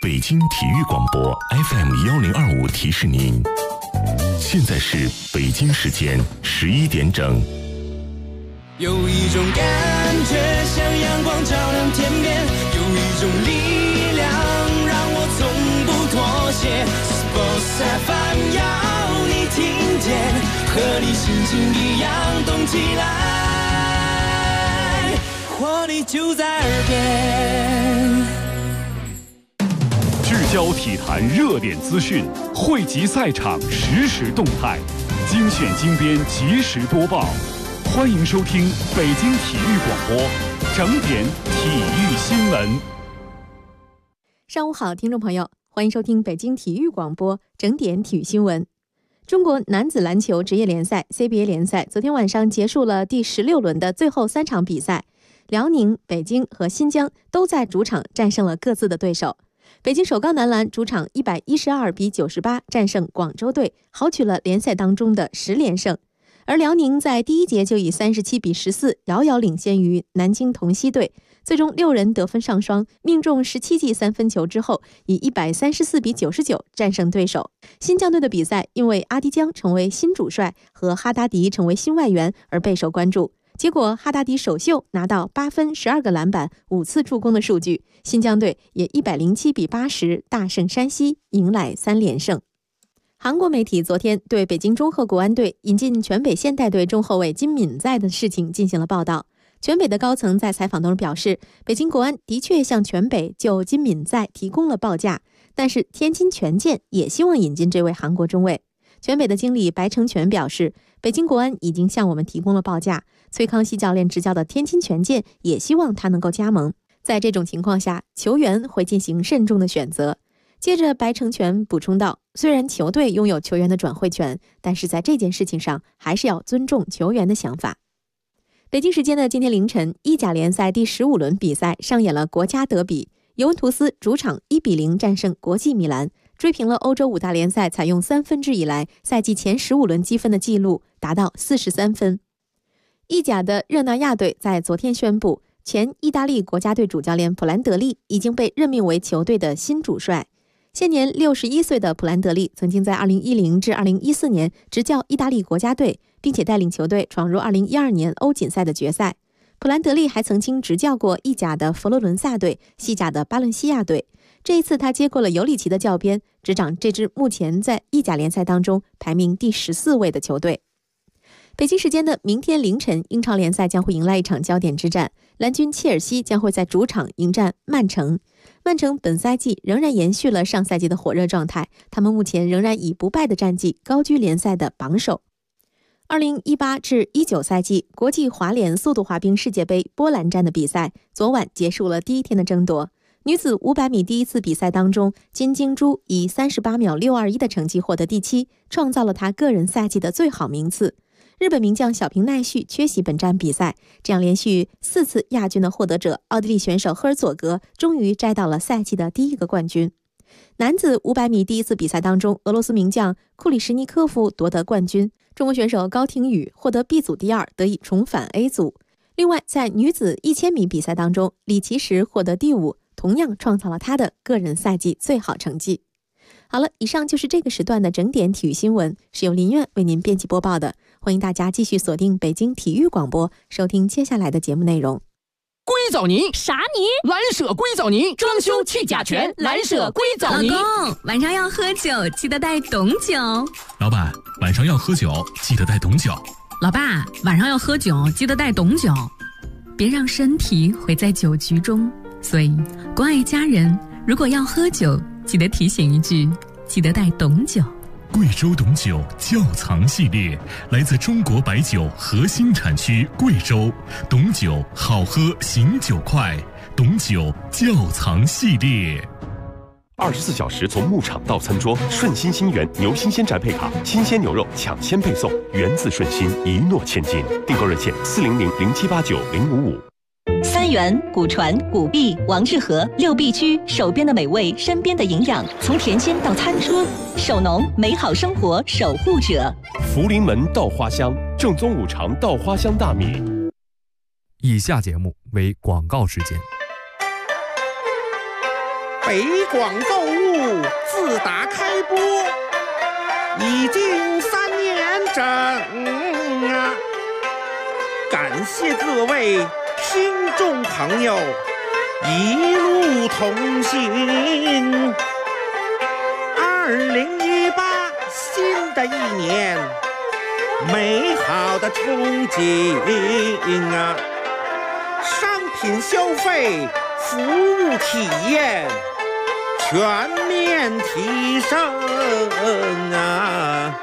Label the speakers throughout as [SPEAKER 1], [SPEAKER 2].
[SPEAKER 1] 北京体育广播 FM1025提示您，现在是北京时间11点整。
[SPEAKER 2] 有一种感觉像阳光照亮天边，有一种力量让我从不妥协。Sports FM 要你听见，和你心情一样动起来，活力就在耳边。
[SPEAKER 3] 聚焦体坛热点资讯，汇集赛场实时动态，精选精编及时播报。欢迎收听北京体育广播整点体育新闻。
[SPEAKER 4] 上午好，听众朋友，欢迎收听北京体育广播整点体育新闻。中国男子篮球职业联赛 CBA 联赛昨天晚上结束了第16轮的最后3场比赛，辽宁、北京和新疆都在主场战胜了各自的对手。北京首钢男篮主场112比98战胜广州队，豪取了联赛当中的10连胜。而辽宁在第一节就以37比14遥遥领先于南京同曦队，最终6人得分上双，命中17记3分球之后，以134比99战胜对手。新疆队的比赛因为阿迪江成为新主帅和哈达迪成为新外援而备受关注。结果哈达迪首秀拿到8分、12个篮板、5次助攻的数据，新疆队也107比80大胜山西，迎来3连胜。韩国媒体昨天对北京中赫国安队引进全北现代队中后卫金敏在的事情进行了报道。全北的高层在采访当中表示，北京国安的确向全北就金敏在提供了报价，但是天津权健也希望引进这位韩国中卫。全北的经理白成全表示，北京国安已经向我们提供了报价，崔康熙教练执教的天津权健也希望他能够加盟。在这种情况下，球员会进行慎重的选择。接着白成全补充道，虽然球队拥有球员的转会权，但是在这件事情上还是要尊重球员的想法。北京时间的今天凌晨，意甲联赛第15轮比赛上演了国家德比，尤文图斯主场1比0战胜国际米兰，追平了欧洲5大联赛采用3分制以来赛季前15轮积分的记录，达到43分。意甲的热那亚队在昨天宣布，前意大利国家队主教练普兰德利已经被任命为球队的新主帅。现年61岁的普兰德利曾经在2010至2014年执教意大利国家队，并且带领球队闯入2012年欧锦赛的决赛。普兰德利还曾经执教过意甲的佛罗伦萨队、西甲的巴伦西亚队。这一次他接过了尤里奇的教鞭，执掌这支目前在意甲联赛当中排名第14位的球队。北京时间的明天凌晨，英超联赛将会迎来一场焦点之战，蓝军切尔西将会在主场迎战曼城。曼城本赛季仍然延续了上赛季的火热状态，他们目前仍然以不败的战绩高居联赛的榜首。2018至19赛季国际滑联速度滑冰世界杯波兰站的比赛昨晚结束了第一天的争夺。女子500米第一次比赛当中，金晶珠以38秒621的成绩获得第7，创造了她个人赛季的最好名次。日本名将小平奈绪缺席本站比赛，这样连续4次亚军的获得者奥地利选手赫尔佐格终于摘到了赛季的第1个冠军。男子500米第一次比赛当中，俄罗斯名将库里什尼科夫夺得冠军，中国选手高亭宇获得 B 组第2，得以重返 A 组。另外在女子1000米比赛当中，李奇时获得第5，同样创造了他的个人赛季最好成绩。好了，以上就是这个时段的整点体育新闻，是由林苑为您编辑播报的。欢迎大家继续锁定北京体育广播，收听接下来的节目内容。
[SPEAKER 5] 硅藻泥
[SPEAKER 6] 啥泥？
[SPEAKER 5] 蓝舍硅藻泥，装修去甲醛，蓝舍硅藻泥。
[SPEAKER 6] 老公，晚上要喝酒，记得带董酒。
[SPEAKER 7] 老板，晚上要喝酒，记得带董酒。
[SPEAKER 6] 老爸，晚上要喝酒，记得带董酒。别让身体毁在酒局中，所以关爱家人，如果要喝酒，记得提醒一句，记得带董酒。
[SPEAKER 7] 贵州董酒窖藏系列，来自中国白酒核心产区贵州，董酒好喝醒酒快，董酒窖藏系列。
[SPEAKER 8] 24小时从牧场到餐桌，顺心心源牛新鲜宅配卡，新鲜牛肉抢先配送，源自顺心，一诺千金。订购热线40007890555。
[SPEAKER 9] 三元、古传、古币、王致和6必居，手边的美味，身边的营养，从甜心到餐桌，手农美好生活守护者。
[SPEAKER 8] 福临门稻花香，正宗五常稻花香大米。
[SPEAKER 10] 以下节目为广告时间。 北广购物自打开播已经3年整啊！感谢各位听众朋友一路同行。2018新的一年，美好的憧憬啊！商品消费、服务体验全面提升啊！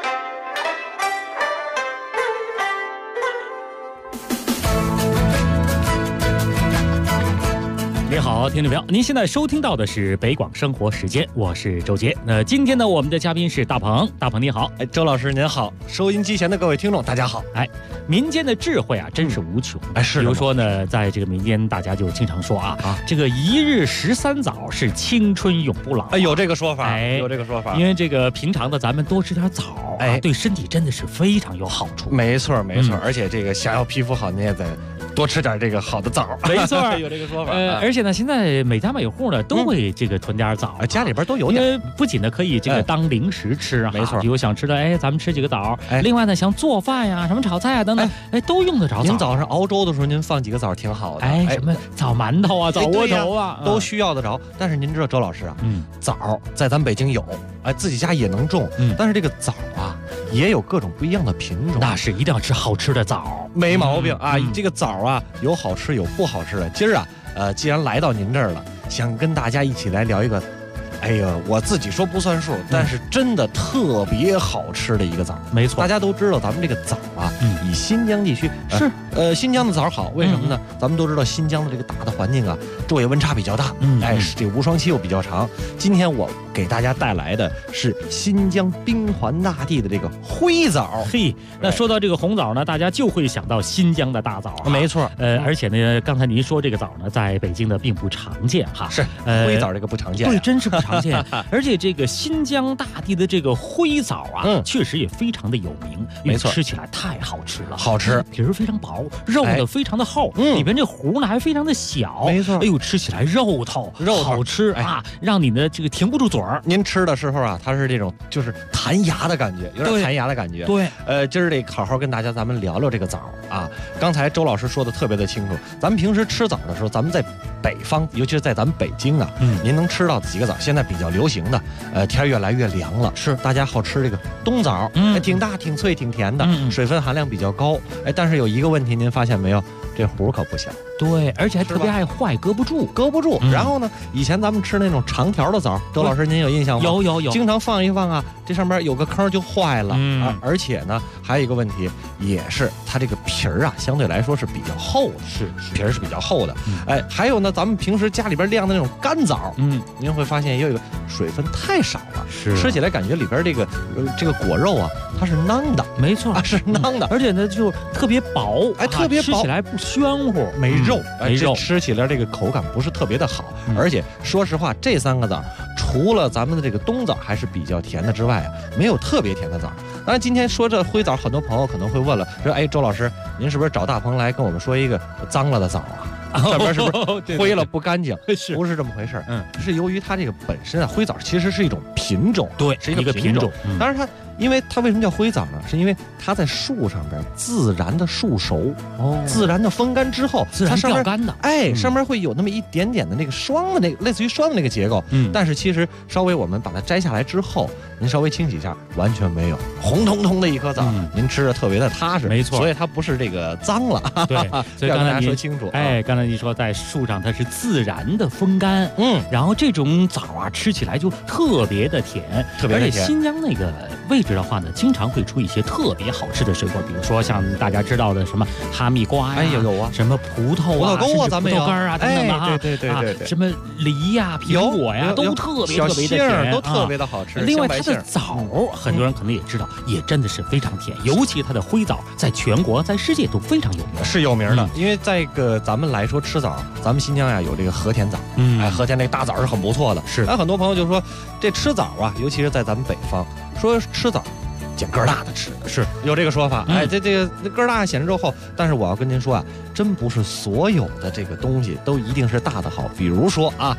[SPEAKER 11] 你好，听众朋友，您现在收听到的是北广生活时间，我是周杰。那今天呢，我们的嘉宾是大鹏，大鹏你好。
[SPEAKER 12] 周老师您好，收音机前的各位听众大家好。
[SPEAKER 11] 民间的智慧啊，真是无穷。
[SPEAKER 12] 是。
[SPEAKER 11] 比如说呢，在这个民间，大家就经常说啊，这个一日13枣是青春永不老。
[SPEAKER 12] 有这个说法，有这个说法。
[SPEAKER 11] 因为这个平常的咱们多吃点枣，对身体真的是非常有好处。
[SPEAKER 12] 没错，没错。而且这个想要皮肤好，你也得多吃点这个好的枣。
[SPEAKER 11] 没错，
[SPEAKER 12] 有这个说法。
[SPEAKER 11] 而且呢，现在每家每户呢都会这个囤点枣，
[SPEAKER 12] 家里边都有点。
[SPEAKER 11] 因为不仅呢可以这个当零食吃，
[SPEAKER 12] 没错。
[SPEAKER 11] 比如想吃的，咱们吃几个枣。另外呢，像做饭呀、什么炒菜啊等等，都用得着枣。
[SPEAKER 12] 您早上熬粥的时候，您放几个枣挺好的。
[SPEAKER 11] 什么枣馒头啊、枣窝头啊，
[SPEAKER 12] 都需要得着。但是您知道，周老师啊，枣在咱北京有，自己家也能种。但是这个枣啊，也有各种不一样的品种。
[SPEAKER 11] 那是一定要吃好吃的枣，
[SPEAKER 12] 没毛病啊。这个枣啊，有好吃有不好吃的。今儿啊，既然来到您这儿了，想跟大家一起来聊一个，我自己说不算数，但是真的特别好吃的一个枣。
[SPEAKER 11] 没错，
[SPEAKER 12] 大家都知道咱们这个枣啊，以新疆地区是新疆的枣好，为什么呢？咱们都知道新疆的这个大的环境啊，昼夜温差比较大，这个无霜期又比较长。今天我给大家带来的是新疆冰环大地的这个灰枣。
[SPEAKER 11] 那说到这个红枣呢，大家就会想到新疆的大枣。
[SPEAKER 12] 没错，
[SPEAKER 11] 而且呢，刚才您说这个枣呢，在北京的并不常见哈。
[SPEAKER 12] 是，灰枣这个不常见。
[SPEAKER 11] 对，真是不常见。而且这个新疆大地的这个灰枣啊，确实也非常的有名。
[SPEAKER 12] 没错，
[SPEAKER 11] 吃起来太好吃了，
[SPEAKER 12] 好吃，
[SPEAKER 11] 皮儿非常薄，肉呢非常的厚，里边这核呢还非常的小。
[SPEAKER 12] 没错，
[SPEAKER 11] 吃起来肉透好吃啊，让你的这个停不住嘴儿。
[SPEAKER 12] 您吃的时候啊，它是这种就是弹牙的感觉，有点弹牙的感觉。
[SPEAKER 11] 对，
[SPEAKER 12] 今儿得好好跟咱们聊聊这个枣啊。刚才周老师说的特别的清楚，咱们平时吃枣的时候，咱们在北方，尤其是在咱们北京啊，您能吃到几个枣？现在比较流行的，天越来越凉了，
[SPEAKER 11] 是
[SPEAKER 12] 大家好吃这个冬枣，挺大、挺脆、挺甜的，水分含量比较高，但是有一个问题，您发现没有？这核可不小。
[SPEAKER 11] 对，而且还特别爱坏，搁不住。
[SPEAKER 12] 然后呢，以前咱们吃那种长条的枣，周老师您有印象吗？
[SPEAKER 11] 有，
[SPEAKER 12] 经常放一放啊，这上面有个坑就坏了。而且呢，还有一个问题，也是它这个皮儿啊，相对来说是比较厚的，
[SPEAKER 11] 是
[SPEAKER 12] 皮儿是比较厚的。还有呢，咱们平时家里边晾的那种干枣，您会发现也有一个水分太少了，吃起来感觉里边这个果肉啊，它是囊的。
[SPEAKER 11] 没错，
[SPEAKER 12] 是囊的，
[SPEAKER 11] 而且呢就特别薄，
[SPEAKER 12] 特别薄，
[SPEAKER 11] 吃起来不暄乎，
[SPEAKER 12] 没肉，
[SPEAKER 11] 吃
[SPEAKER 12] 起来这个口感不是特别的好。而且说实话，这3个枣除了咱们的这个冬枣还是比较甜的之外啊，没有特别甜的枣。当然，今天说这灰枣，很多朋友可能会问了，说周老师，您是不是找大鹏来跟我们说一个脏了的枣啊？上边是不是灰了不干净？不是这么回事。是由于它这个本身啊，灰枣其实是一种品种，
[SPEAKER 11] 对，
[SPEAKER 12] 是一个品种。当然因为它为什么叫灰枣呢？是因为它在树上边自然的树熟，自然的风干之后，
[SPEAKER 11] 自然掉干的，
[SPEAKER 12] 上面会有那么一点点的那个霜的那个类似于霜的那个结构。但是其实稍微我们把它摘下来之后，您稍微清洗一下，完全没有，红彤彤的一颗枣，您吃着特别的踏实。
[SPEAKER 11] 没错，
[SPEAKER 12] 所以它不是这个脏了。
[SPEAKER 11] 对，所以刚才
[SPEAKER 12] 大家说清楚。
[SPEAKER 11] 刚才你说在树上它是自然的风干，然后这种枣啊吃起来就特别的甜，
[SPEAKER 12] 特别的甜。
[SPEAKER 11] 而且新疆那个位置的话呢，经常会出一些特别好吃的水果，比如说像大家知道的什么哈密瓜呀，
[SPEAKER 12] 有啊，
[SPEAKER 11] 什么葡萄啊，
[SPEAKER 12] 葡萄干
[SPEAKER 11] 啊等等的哈，
[SPEAKER 12] 对，
[SPEAKER 11] 什么梨呀、苹果呀，都特别的甜，
[SPEAKER 12] 都特别的好吃。
[SPEAKER 11] 另外，它的枣，很多人可能也知道，也真的是非常甜，尤其它的灰枣，在全国、在世界都非常有名，
[SPEAKER 12] 是有名的。因为在咱们来说吃枣，咱们新疆呀有这个和田枣，和田那个大枣是很不错的。
[SPEAKER 11] 是，
[SPEAKER 12] 很多朋友就说这吃枣啊，尤其是在咱们北方，说吃枣捡个儿大的吃，
[SPEAKER 11] 是
[SPEAKER 12] 有这个说法。这个个儿大显示肉厚，但是我要跟您说啊，真不是所有的这个东西都一定是大的好。比如说啊，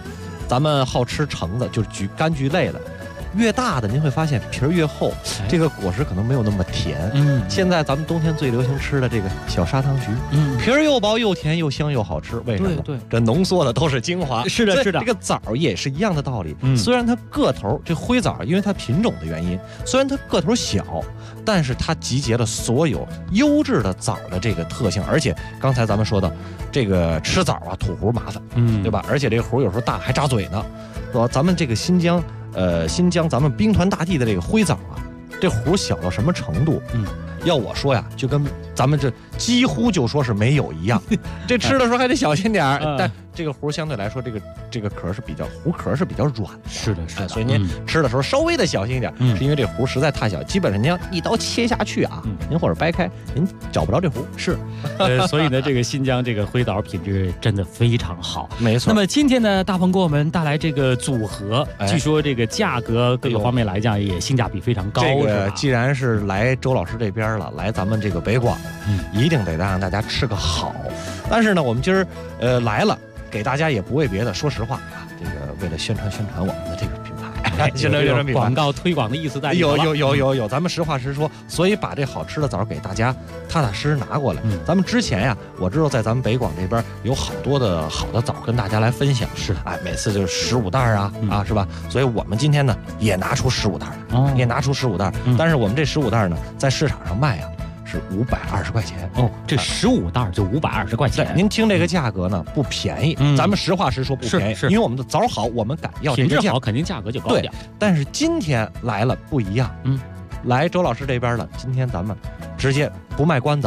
[SPEAKER 12] 咱们好吃橙子，就是柑橘类的。越大的您会发现皮儿越厚，这个果实可能没有那么甜。现在咱们冬天最流行吃的这个小砂糖橘，皮儿又薄又甜又香又好吃。为什么？对，这浓缩的都是精华。
[SPEAKER 11] 是的，是的。
[SPEAKER 12] 这个枣也是一样的道理。虽然它个头，这灰枣因为它品种的原因，虽然它个头小，但是它集结了所有优质的枣的这个特性。而且刚才咱们说的，这个吃枣啊吐核麻烦，对吧？而且这个核有时候大还扎嘴呢。咱们这个新疆咱们兵团大地的这个灰枣啊，这核小到什么程度？要我说呀，就跟咱们这几乎就说是没有一样。这吃的时候还得小心点儿，但这个核相对来说，这个壳是比较核壳是比较软的。
[SPEAKER 11] 是的，
[SPEAKER 12] 所以您吃的时候稍微的小心一点，是因为这核实在太小，基本上您要一刀切下去啊，您或者掰开，您找不着这核。
[SPEAKER 11] 是，所以呢，这个新疆这个灰枣品质真的非常好。
[SPEAKER 12] 没错。
[SPEAKER 11] 那么今天呢，大鹏给我们带来这个组合，据说这个价格各个方面来讲也性价比非常高。
[SPEAKER 12] 这个既然是来周老师这边了，来咱们这个北广，一定得让大家吃个好。但是呢，我们今儿来了。给大家也不为别的，说实话啊，这个为了宣传我们的这个品牌，
[SPEAKER 11] 宣传广告推广的意思在里头。
[SPEAKER 12] 有，咱们实话实说，所以把这好吃的枣给大家踏踏实实拿过来。咱们之前呀，我知道在咱们北广这边有好多的好的枣跟大家来分享，
[SPEAKER 11] 是
[SPEAKER 12] 每次就是15袋啊，是吧？所以我们今天呢也拿出15袋来，也拿出15袋，但是我们这15袋呢，在市场上卖啊。是520块钱
[SPEAKER 11] 这15袋就520块钱。
[SPEAKER 12] 您听这个价格呢不便宜，咱们实话实说不便宜，因为我们的枣好，我们敢要这个价，
[SPEAKER 11] 品质好肯定价格就高点。
[SPEAKER 12] 但是今天来了不一样，来周老师这边了，今天咱们直接不卖关子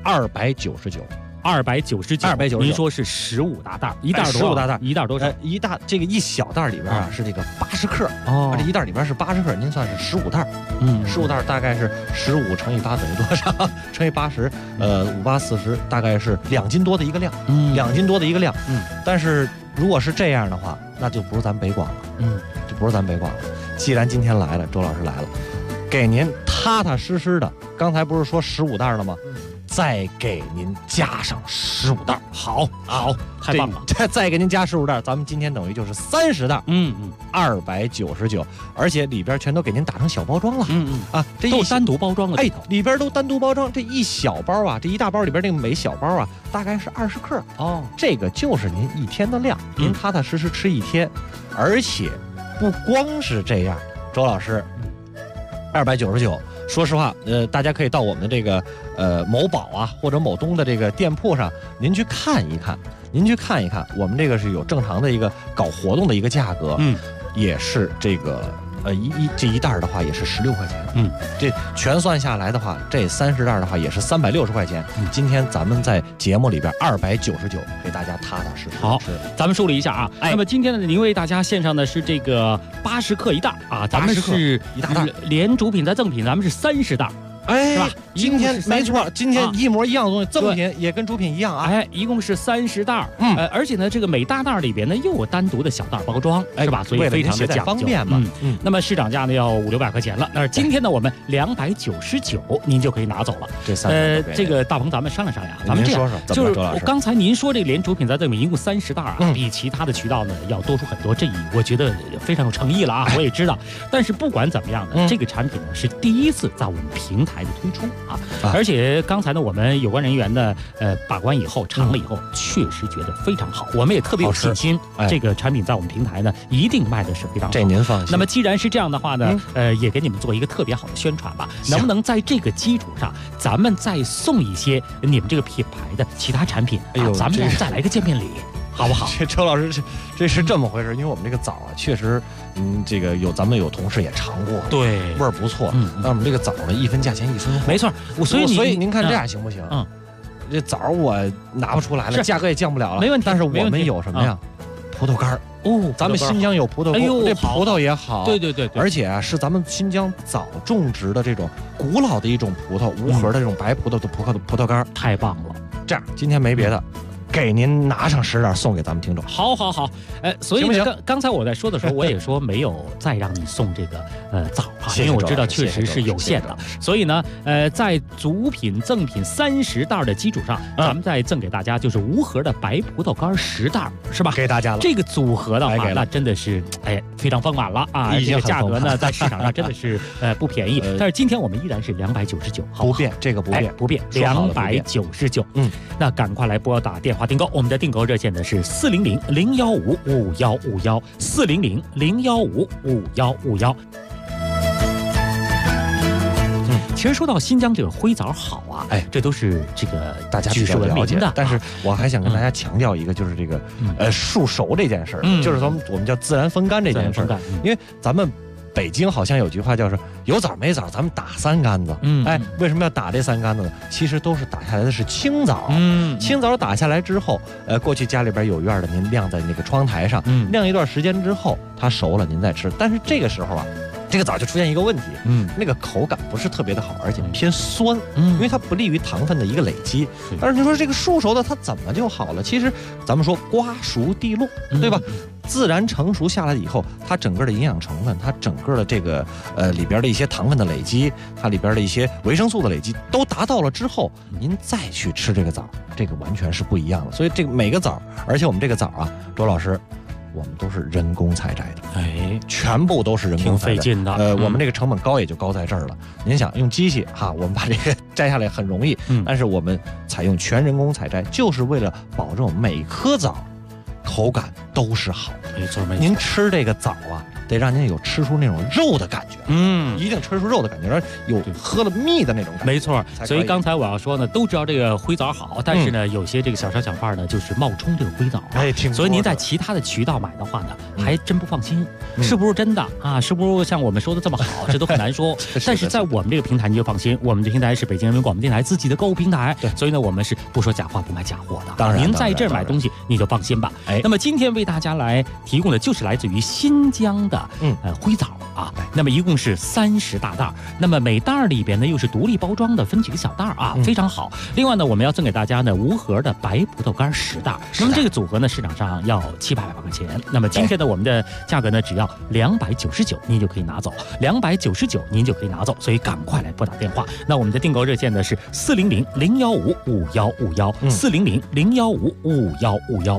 [SPEAKER 12] ，299。299，
[SPEAKER 11] 您说是15大袋，一袋
[SPEAKER 12] 15大袋，
[SPEAKER 11] 一袋多少？
[SPEAKER 12] 这个一小袋里边啊是这个80克这一袋里边是80克，您算是15袋，15袋大概是15乘以8等于多少？乘以80，5、8、40，大概是2斤多的一个量，2斤多的一个量。但是如果是这样的话，那就不是咱北广了，就不是咱北广了。既然今天来了，周老师来了，给您踏踏实实的，刚才不是说15袋了吗？再给您加上15袋，好，
[SPEAKER 11] 太棒了！
[SPEAKER 12] 再给您加15袋，咱们今天等于就是30袋，299，而且里边全都给您打成小包装了，
[SPEAKER 11] 这都单独包装了，
[SPEAKER 12] 里边都单独包装。这一小包啊，这一大包里边这个每小包啊，大概是20克这个就是您1天的量，您踏踏实实吃1天，而且不光是这样，周老师，299。说实话，大家可以到我们的这个某宝啊或者某东的这个店铺上，您去看一看，我们这个是有正常的一个搞活动的一个价格，也是这个这一袋的话也是16块钱，这全算下来的话，这30袋的话也是360块钱。今天咱们在节目里边299给大家踏踏实实。
[SPEAKER 11] 好，咱们梳理一下啊。那么今天呢，您为大家献上的是这个80克一袋啊，咱们是
[SPEAKER 12] 一大袋，
[SPEAKER 11] 连主品再赠品，咱们是30袋。是吧？
[SPEAKER 12] 今天没错，今天一模一样的东西，赠品也跟主品一样啊。
[SPEAKER 11] 一共是30袋，而且呢，这个每大袋里边呢又有单独的小袋包装，是吧？所以非常的讲究，
[SPEAKER 12] 方便嘛。
[SPEAKER 11] 那么市场价呢要500-600块钱了，但是今天呢我们299，您就可以拿走了。这个大鹏，咱们商量商量，咱们这样，就是刚才您说这个连主品再赠品一共30袋啊，比其他的渠道呢要多出很多，这我觉得非常有诚意了啊。我也知道，但是不管怎么样呢，这个产品呢是第一次在我们平台的推出啊，而且刚才呢，我们有关人员呢，把关以后尝了以后，确实觉得非常好，我们也特别有信心，这个产品在我们平台呢，一定卖的是非常好。
[SPEAKER 12] 这您放心。
[SPEAKER 11] 那么既然是这样的话呢，也给你们做一个特别好的宣传吧，能不能在这个基础上，咱们再送一些你们这个品牌的其他产品？咱们再来个见面礼。好不好？
[SPEAKER 12] 这周老师，这是这么回事，因为我们这个枣啊，确实，这个咱们有同事也尝过，
[SPEAKER 11] 对，
[SPEAKER 12] 味儿不错。那我们这个枣呢，一分价钱一分货，
[SPEAKER 11] 没错。所以
[SPEAKER 12] 您看这样行不行？这枣我拿不出来了，价格也降不了了，
[SPEAKER 11] 没问题。
[SPEAKER 12] 但是我们有什么呀？葡萄干咱们新疆有葡萄干，这葡萄也好，
[SPEAKER 11] 对，
[SPEAKER 12] 而且啊，是咱们新疆早种植的这种古老的一种葡萄，无核的这种白葡萄的葡萄干，
[SPEAKER 11] 太棒了。
[SPEAKER 12] 这样，今天没别的。 给您拿上10袋送给咱们听众。
[SPEAKER 11] 好，所以呢，刚才我在说的时候，我也说没有再让你送这个枣啊，因为我知道确实是有限的。所以呢，在组品赠品30袋的基础上，咱们再赠给大家就是无核的白葡萄干10袋，是吧？
[SPEAKER 12] 给大家了。
[SPEAKER 11] 这个组合的话，那真的是非常丰满了啊！这个价格呢，在市场上真的是不便宜。但是今天我们依然是299，
[SPEAKER 12] 不变，这个不变
[SPEAKER 11] ，299。那赶快来拨打电话订购，我们的订购热线呢是400-015-5151，400-015-5151。其实说到新疆这个灰枣好啊，这都是这个
[SPEAKER 12] 大家比较了解的。但是我还想跟大家强调一个，就是这个树熟这件事儿，就是说我们叫自然风干这件事儿。因为咱们北京好像有句话叫是有枣没枣，咱们打3竿子。为什么要打这3竿子呢？其实都是打下来的是青枣。青枣打下来之后，过去家里边有院的，您晾在那个窗台上，晾一段时间之后，它熟了您再吃。但是这个时候啊，这个枣就出现一个问题，那个口感不是特别的好，而且偏酸，因为它不利于糖分的一个累积。但是你说这个熟熟的它怎么就好了？其实咱们说瓜熟蒂落，对吧？自然成熟下来以后，它整个的营养成分，它整个的这个里边的一些糖分的累积，它里边的一些维生素的累积都达到了之后，您再去吃这个枣，这个完全是不一样的。所以这个每个枣，而且我们这个枣啊，周老师，我们都是人工采摘的，全部都是人工采摘，
[SPEAKER 11] 挺费劲的。
[SPEAKER 12] 我们这个成本高也就高在这儿了。您想用机器哈，我们把这个摘下来很容易，但是我们采用全人工采摘，就是为了保证每颗枣口感都是好的。
[SPEAKER 11] 没错。
[SPEAKER 12] 您吃这个枣啊，得让您有吃出那种肉的感觉，一定吃出肉的感觉，然后有喝了蜜的那种感觉。
[SPEAKER 11] 没错。所以刚才我要说呢，都知道这个灰枣好，但是呢，有些这个小商小贩呢，就是冒充这个灰枣，所以您在其他的渠道买的话呢，还真不放心，是不是真的啊？是不是像我们说的这么好？这都很难说。但是在我们这个平台你就放心，我们的平台是北京人民广播电台自己的购物平台，所以呢，我们是不说假话不卖假货的。
[SPEAKER 12] 当然，
[SPEAKER 11] 您在这儿买东西你就放心吧。那么今天为大家来提供的就是来自于新疆的灰枣啊，那么一共是30大袋，那么每袋里边呢又是独立包装的，分几个小袋啊，非常好。另外呢，我们要赠给大家呢无核的白葡萄干10袋，那么这个组合呢市场上要700多块钱，那么今天呢我们的价格呢只要299，您就可以拿走，299您就可以拿走，所以赶快来拨打电话。那我们的订购热线呢是400-015-5151，400-015-5151。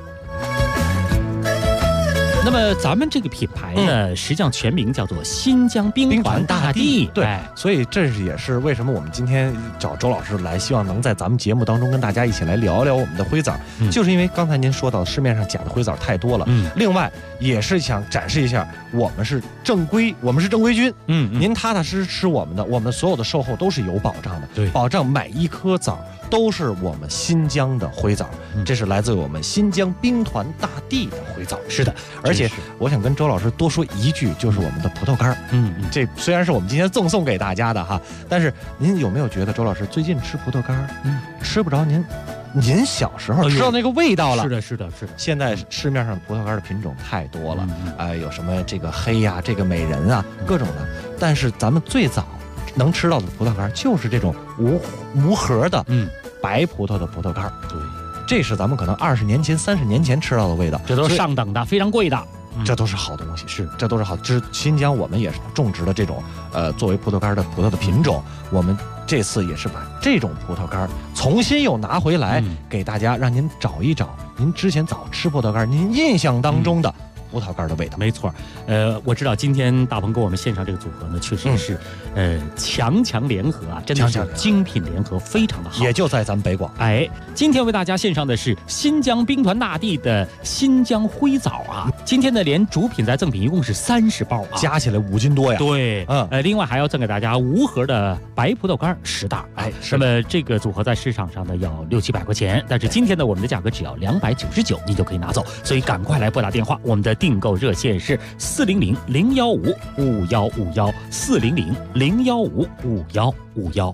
[SPEAKER 11] 那么咱们这个品牌呢，实际上全名叫做新疆兵团大地。
[SPEAKER 12] 对，所以这也是为什么我们今天找周老师来，希望能在咱们节目当中跟大家一起来聊聊我们的灰枣，就是因为刚才您说到市面上假的灰枣太多了，另外也是想展示一下我们是正规军，您踏踏实实吃我们的，我们所有的售后都是有保障的，
[SPEAKER 11] 对，
[SPEAKER 12] 保障每一颗枣都是我们新疆的灰枣，这是来自我们新疆兵团大地的灰枣。
[SPEAKER 11] 是的，
[SPEAKER 12] 而且我想跟周老师多说一句，就是我们的葡萄干，这虽然是我们今天赠送给大家的哈，但是您有没有觉得周老师最近吃葡萄干，吃不着您小时候吃到那个味道了？
[SPEAKER 11] 是的。
[SPEAKER 12] 现在市面上葡萄干的品种太多了，有什么这个黑呀，这个美人啊，各种的。但是咱们最早能吃到的葡萄干就是这种无核的白葡萄的葡萄干。
[SPEAKER 11] 对，
[SPEAKER 12] 这是咱们可能20年前、30年前吃到的味道，
[SPEAKER 11] 这都是上等的，非常贵的。
[SPEAKER 12] 这都是好东西，这都是好。新疆我们也是种植的这种作为葡萄干的葡萄的品种，我们这次也是把这种葡萄干重新又拿回来给大家，让您找一找您之前早吃葡萄干您印象当中的葡萄干的味道。
[SPEAKER 11] 没错，我知道今天大鹏给我们献上这个组合呢，确实是强联合啊，真的是精品联合，非常的好。
[SPEAKER 12] 也就在咱们北广。
[SPEAKER 11] 今天为大家献上的是新疆兵团大地的新疆灰枣啊，今天的连主品再赠品一共是30包啊，
[SPEAKER 12] 加起来5斤多呀。
[SPEAKER 11] 对，另外还要赠给大家无核的白葡萄干10袋。那么这个组合在市场上呢要600-700块钱，但是今天呢我们的价格只要299，你就可以拿走，所以赶快来拨打电话，我们的订购热线是400-015-5151，400-015-5151。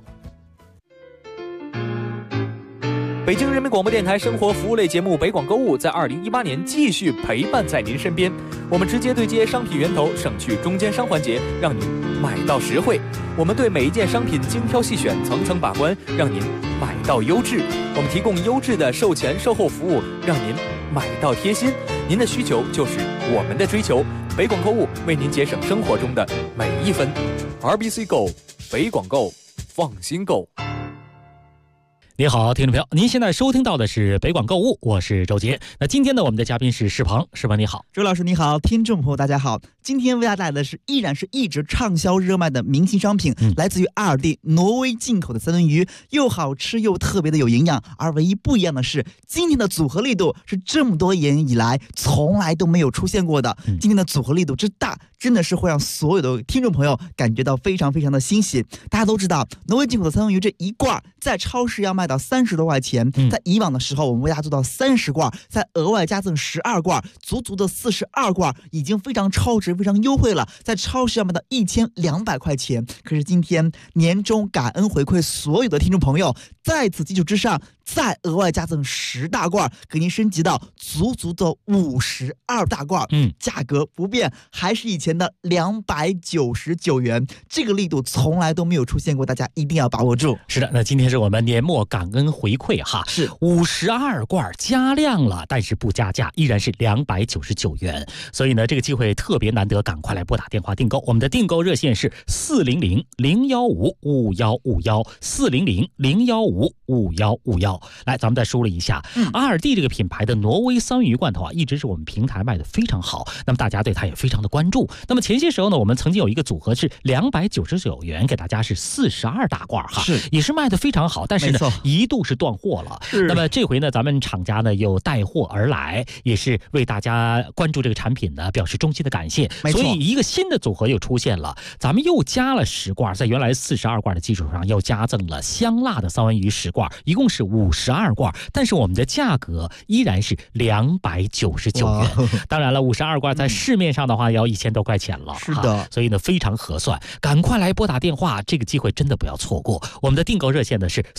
[SPEAKER 13] 北京人民广播电台生活服务类节目《北广购物》在2018年继续陪伴在您身边。我们直接对接商品源头，省去中间商环节，让你买到实惠。 我们对每一件商品精挑细选，层层把关，让您买到优质。我们提供优质的售前售后服务，让您买到贴心。您的需求就是我们的追求。北广购物为您节省生活中的每一分。RBC Go， 北广购，放心购。
[SPEAKER 11] 你好，听众朋友，您现在收听到的是北广购物，我是周杰。那今天呢，我们的嘉宾是世鹏，世鹏你好。
[SPEAKER 14] 周老师你好，听众朋友大家好。今天为大家带来的是依然是一直畅销热卖的明星商品，来自于阿尔蒂挪威进口的三文鱼，又好吃又特别的有营养。而唯一不一样的是，今天的组合力度是这么多年以来从来都没有出现过的。今天的组合力度之大，真的是会让所有的听众朋友感觉到非常非常的欣喜。大家都知道，挪威进口的三文鱼这一罐在超市要卖到30多块钱，在以往的时候我们为大家做到30罐，再额外加赠12罐，足足的42罐，已经非常超值非常优惠了，在超市要卖到1200块钱。可是今天年终感恩回馈所有的听众朋友，在此基础之上再额外加赠10大罐，给您升级到足足的52大罐，价格不变，还是以前的299元，这个力度从来都没有出现过，大家一定要把握住。
[SPEAKER 11] 是的，那今天是我们年末感恩回馈哈，
[SPEAKER 14] 是
[SPEAKER 11] 52罐加量了，但是不加价，依然是299元。所以呢，这个机会特别难得，赶快来拨打电话订购。我们的订购热线是400-015-5151，400-015-5151。来，咱们再梳理一下，阿尔蒂这个品牌的挪威三文鱼罐头啊，一直是我们平台卖的非常好，那么大家对它也非常的关注。那么前些时候呢，我们曾经有一个组合是299元，给大家是42大罐哈，也是卖的非常好，但是呢一度是断货了。那么这回呢，咱们厂家呢又带货而来，也是为大家关注这个产品呢表示衷心的感谢。所以一个新的组合又出现了，咱们又加了10罐，在原来42罐的基础上又加赠了香辣的三文鱼10罐，一共是52罐，但是我们的价格依然是299元。当然了，52罐在市面上的话要1000多块钱了，
[SPEAKER 14] 是的，
[SPEAKER 11] 所以呢非常合算，赶快来拨打电话，这个机会真的不要错过。我们的订购热线呢是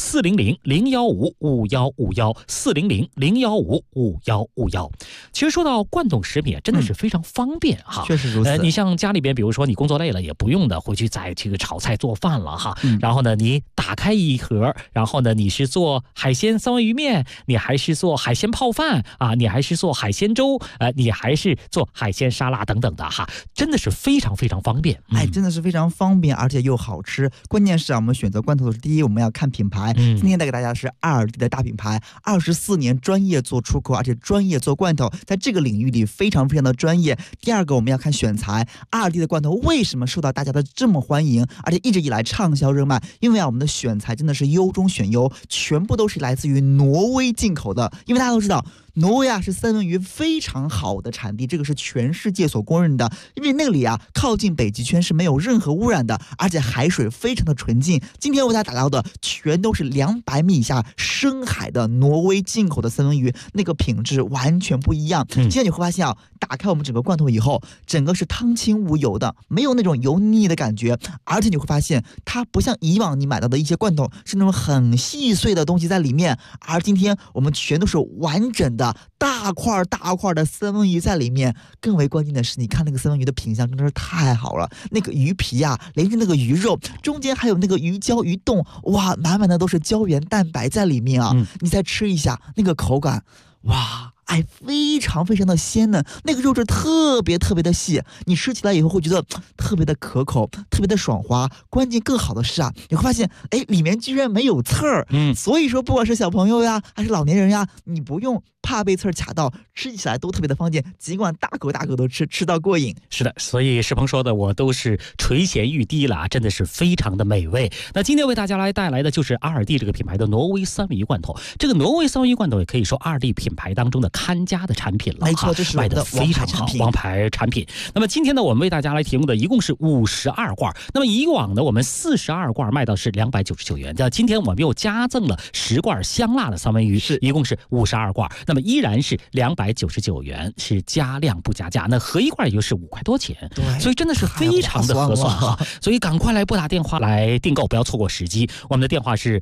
[SPEAKER 11] 400-015-5151，400-015-5151。其实说到罐头食品，真的是非常方便哈，
[SPEAKER 14] 确实如此。
[SPEAKER 11] 你像家里边，比如说你工作累了，也不用的回去再这个炒菜做饭了哈。然后呢，你打开一盒，然后呢，你是做海鲜三文鱼面，你还是做海鲜泡饭啊，你还是做海鲜粥，你还是做海鲜沙拉等等的哈，真的是非常非常方便。
[SPEAKER 14] 真的是非常方便，而且又好吃。关键是我们选择罐头的时候，第一我们要看品牌。今天带给大家是阿尔蒂的大品牌，24年专业做出口，而且专业做罐头，在这个领域里非常非常的专业。第二个我们要看选材，阿尔蒂的罐头为什么受到大家的这么欢迎，而且一直以来畅销热卖？因为我们的选材真的是优中选优，全部都是来自于挪威进口的。因为大家都知道，挪威是三文鱼非常好的产地，这个是全世界所公认的。因为那里靠近北极圈是没有任何污染的，而且海水非常的纯净。今天为大家打到的全都是200米以下深海的挪威进口的三文鱼，那个品质完全不一样。现在你会发现打开我们整个罐头以后，整个是汤清无油的，没有那种油腻的感觉。而且你会发现它不像以往你买到的一些罐头是那种很细碎的东西在里面，而今天我们全都是完整的大块大块的三文鱼在里面。更为关键的是，你看那个三文鱼的品相真的是太好了，那个鱼皮连着那个鱼肉，中间还有那个鱼胶鱼冻，哇，满满的都是胶原蛋白在里面你再吃一下那个口感，哇，非常非常的鲜嫩，那个肉质特别特别的细，你吃起来以后会觉得特别的可口，特别的爽滑。关键更好的是你会发现里面居然没有刺儿。所以说不管是小朋友还是老年人你不用怕被刺儿卡到，吃起来都特别的方便，尽管大口大口都吃到过瘾。
[SPEAKER 11] 是的，所以世鹏说的我都是垂涎欲滴了，真的是非常的美味。那今天为大家来带来的就是阿尔蒂这个品牌的挪威三文鱼罐头。这个挪威三文鱼罐头也可以说阿尔蒂品牌当中的看家的产品了，
[SPEAKER 14] 没错，这是
[SPEAKER 11] 卖的非常好，王牌产品。那么今天呢，我们为大家来提供的一共是52罐。那么以往呢，我们42罐卖到是299元，今天我们又加赠了10罐香辣的三文鱼，一共是52罐。那么么依然是299元，是加量不加价。那合一罐也就是5块多钱，所以真的是非常的合算哈。所以赶快来拨打电话来订购，不要错过时机。我们的电话是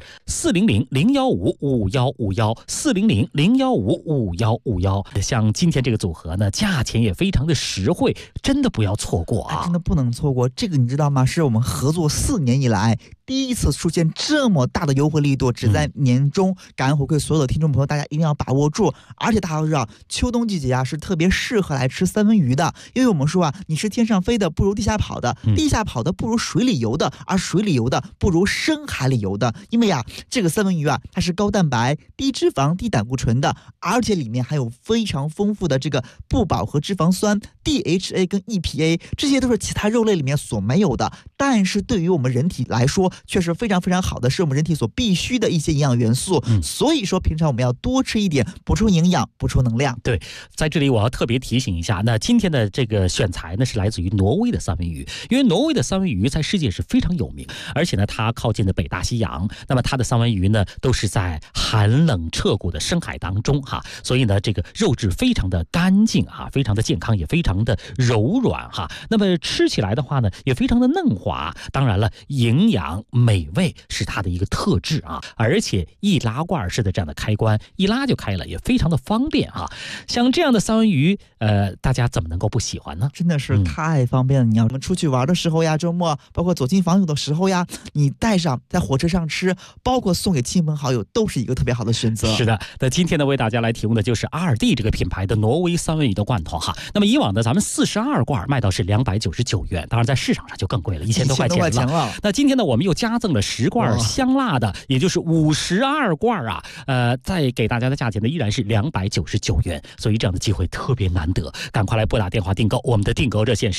[SPEAKER 11] 400-015-5151，400-015-5151。像今天这个组合呢，价钱也非常的实惠，真的不要错过啊！
[SPEAKER 14] 真的不能错过。这个你知道吗？是我们合作4年以来第一次出现这么大的优惠力度，只在年中感恩回馈所有的听众朋友，大家一定要把握住。而且大家都知道，秋冬季节啊是特别适合来吃三文鱼的，因为我们说啊，你是天上飞的不如地下跑的，地下跑的不如水里游的，而水里游的不如深海里游的。因为啊，这个三文鱼啊，它是高蛋白、低脂肪、低胆固醇的，而且里面还有非常丰富的这个不饱和脂肪酸 DHA 跟 EPA， 这些都是其他肉类里面所没有的，但是对于我们人体来说却是非常非常好的，是我们人体所必须的一些营养元素。所以说平常我们要多吃一点，补充营养，补充能量。
[SPEAKER 11] 对，在这里我要特别提醒一下，那今天的这个选材呢是来自于挪威的三文鱼，因为挪威的三文鱼在世界是非常有名，而且呢它靠近的北大西洋，那么它的三文鱼呢都是在寒冷彻骨的深海当中哈，所以呢这个肉质非常的干净啊，非常的健康，也非常的柔软哈。那么吃起来的话呢也非常的嫩滑，当然了营养美味是它的一个特质啊，而且易拉罐式的这样的开关一拉就开了，也非常的方便啊。像这样的三文鱼大家怎么能够不喜欢呢？
[SPEAKER 14] 真的是太方便了。你要出去玩的时候呀，周末包括走进访友的时候呀，你带上在火车上吃，包括送给亲朋好友，都是一个特别好的选择。
[SPEAKER 11] 是的，那今天呢为大家来提供的就是阿尔蒂这个品牌的挪威三文鱼的罐头哈。那么以往的咱们42罐卖到是299元，当然在市场上就更贵了，1000多块钱了。那今天呢我们又加赠了10罐香辣的，也就是52罐啊，再给大家的价钱呢依然是299元，所以这样的机会特别难得，赶快来拨打电话订购。我们的订购热线是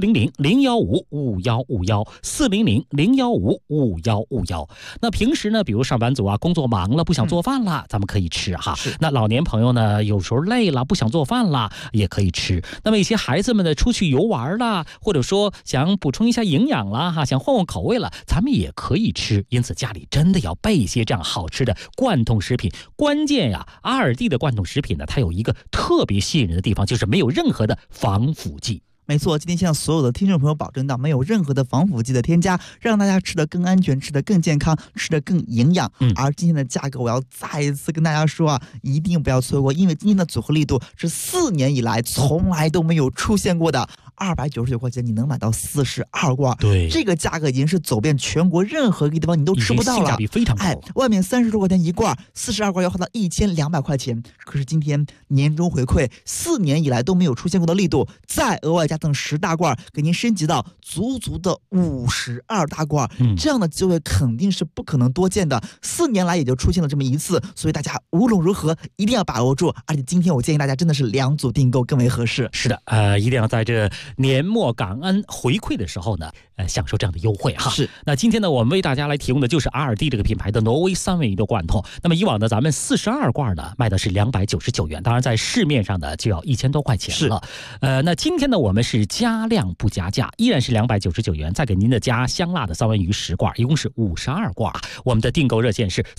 [SPEAKER 11] 400-015-5151，400-015-5151。那平时呢比如上班族啊工作忙了不想做饭了，咱们可以吃哈。那老年朋友呢有时候累了不想做饭了也可以吃。那么一些孩子们呢出去游玩啦，或者说想补充一下营养啦哈，想换换口味了，咱们也可以吃。因此家里真的要备一些这样好吃的罐头食品。关键呀，阿尔蒂的罐头食品呢它有一个特别吸引人的地方，就是没有任何的防腐剂。
[SPEAKER 14] 没错，今天向所有的听众朋友保证到没有任何的防腐剂的添加，让大家吃得更安全，吃得更健康，吃得更营养。而今天的价格我要再一次跟大家说啊，一定不要错过，因为今天的组合力度是4年以来从来都没有出现过的。299块钱你能买到42罐，
[SPEAKER 11] 对，
[SPEAKER 14] 这个价格已经是走遍全国任何一个地方你都吃不到了，
[SPEAKER 11] 性价比非常高。
[SPEAKER 14] 外面30多块钱一罐，42罐要花到1200块钱。可是今天年终回馈4年以来都没有出现过的力度，再额外加赠10大罐，给您升级到足足的52大罐，这样的机会肯定是不可能多见的。4年来也就出现了这么一次，所以大家无论如何一定要把握住。而且今天我建议大家真的是2组订购更为合适。
[SPEAKER 11] 是的，一定要在这年末感恩回馈的时候呢，享受这样的优惠哈。
[SPEAKER 14] 是。
[SPEAKER 11] 那今天呢，我们为大家来提供的就是阿尔蒂这个品牌的挪威三文鱼的罐头。那么以往呢，咱们42罐呢卖的是299元，当然在市面上呢就要1000多块钱了。那今天呢，我们是加量不加价，依然是299元，再给您的加香辣的三文鱼10罐，一共是52罐。我们的订购热线是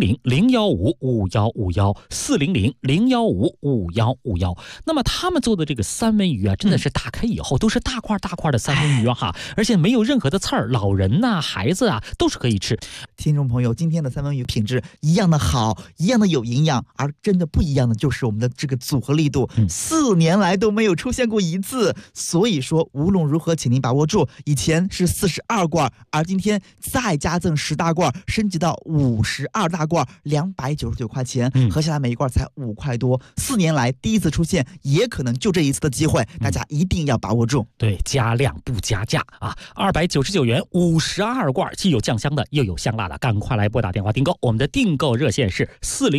[SPEAKER 11] 400-015-5151，400-015-5151。那么他们做的这个三文鱼啊，真的是打开以后都是大块大块的三文鱼哈，而且没有任何的刺儿，老人呐、孩子啊都是可以吃。
[SPEAKER 14] 听众朋友，今天的三文鱼品质一样的好，一样的有营养，而真的不一样的就是我们的这个组合力度，4年来都没有出现过一次。所以说无论如何请您把握住，以前是42罐，而今天再加赠10大罐，升级到52大罐，299块钱，合下来每一罐才5块多。4年来第一次出现，也可能就这一次的机会，大家一定要把握住。
[SPEAKER 11] 对，加量不加价啊！299元52罐，既有酱香的，又有香辣的，赶快来拨打电话订购。我们的订购热线是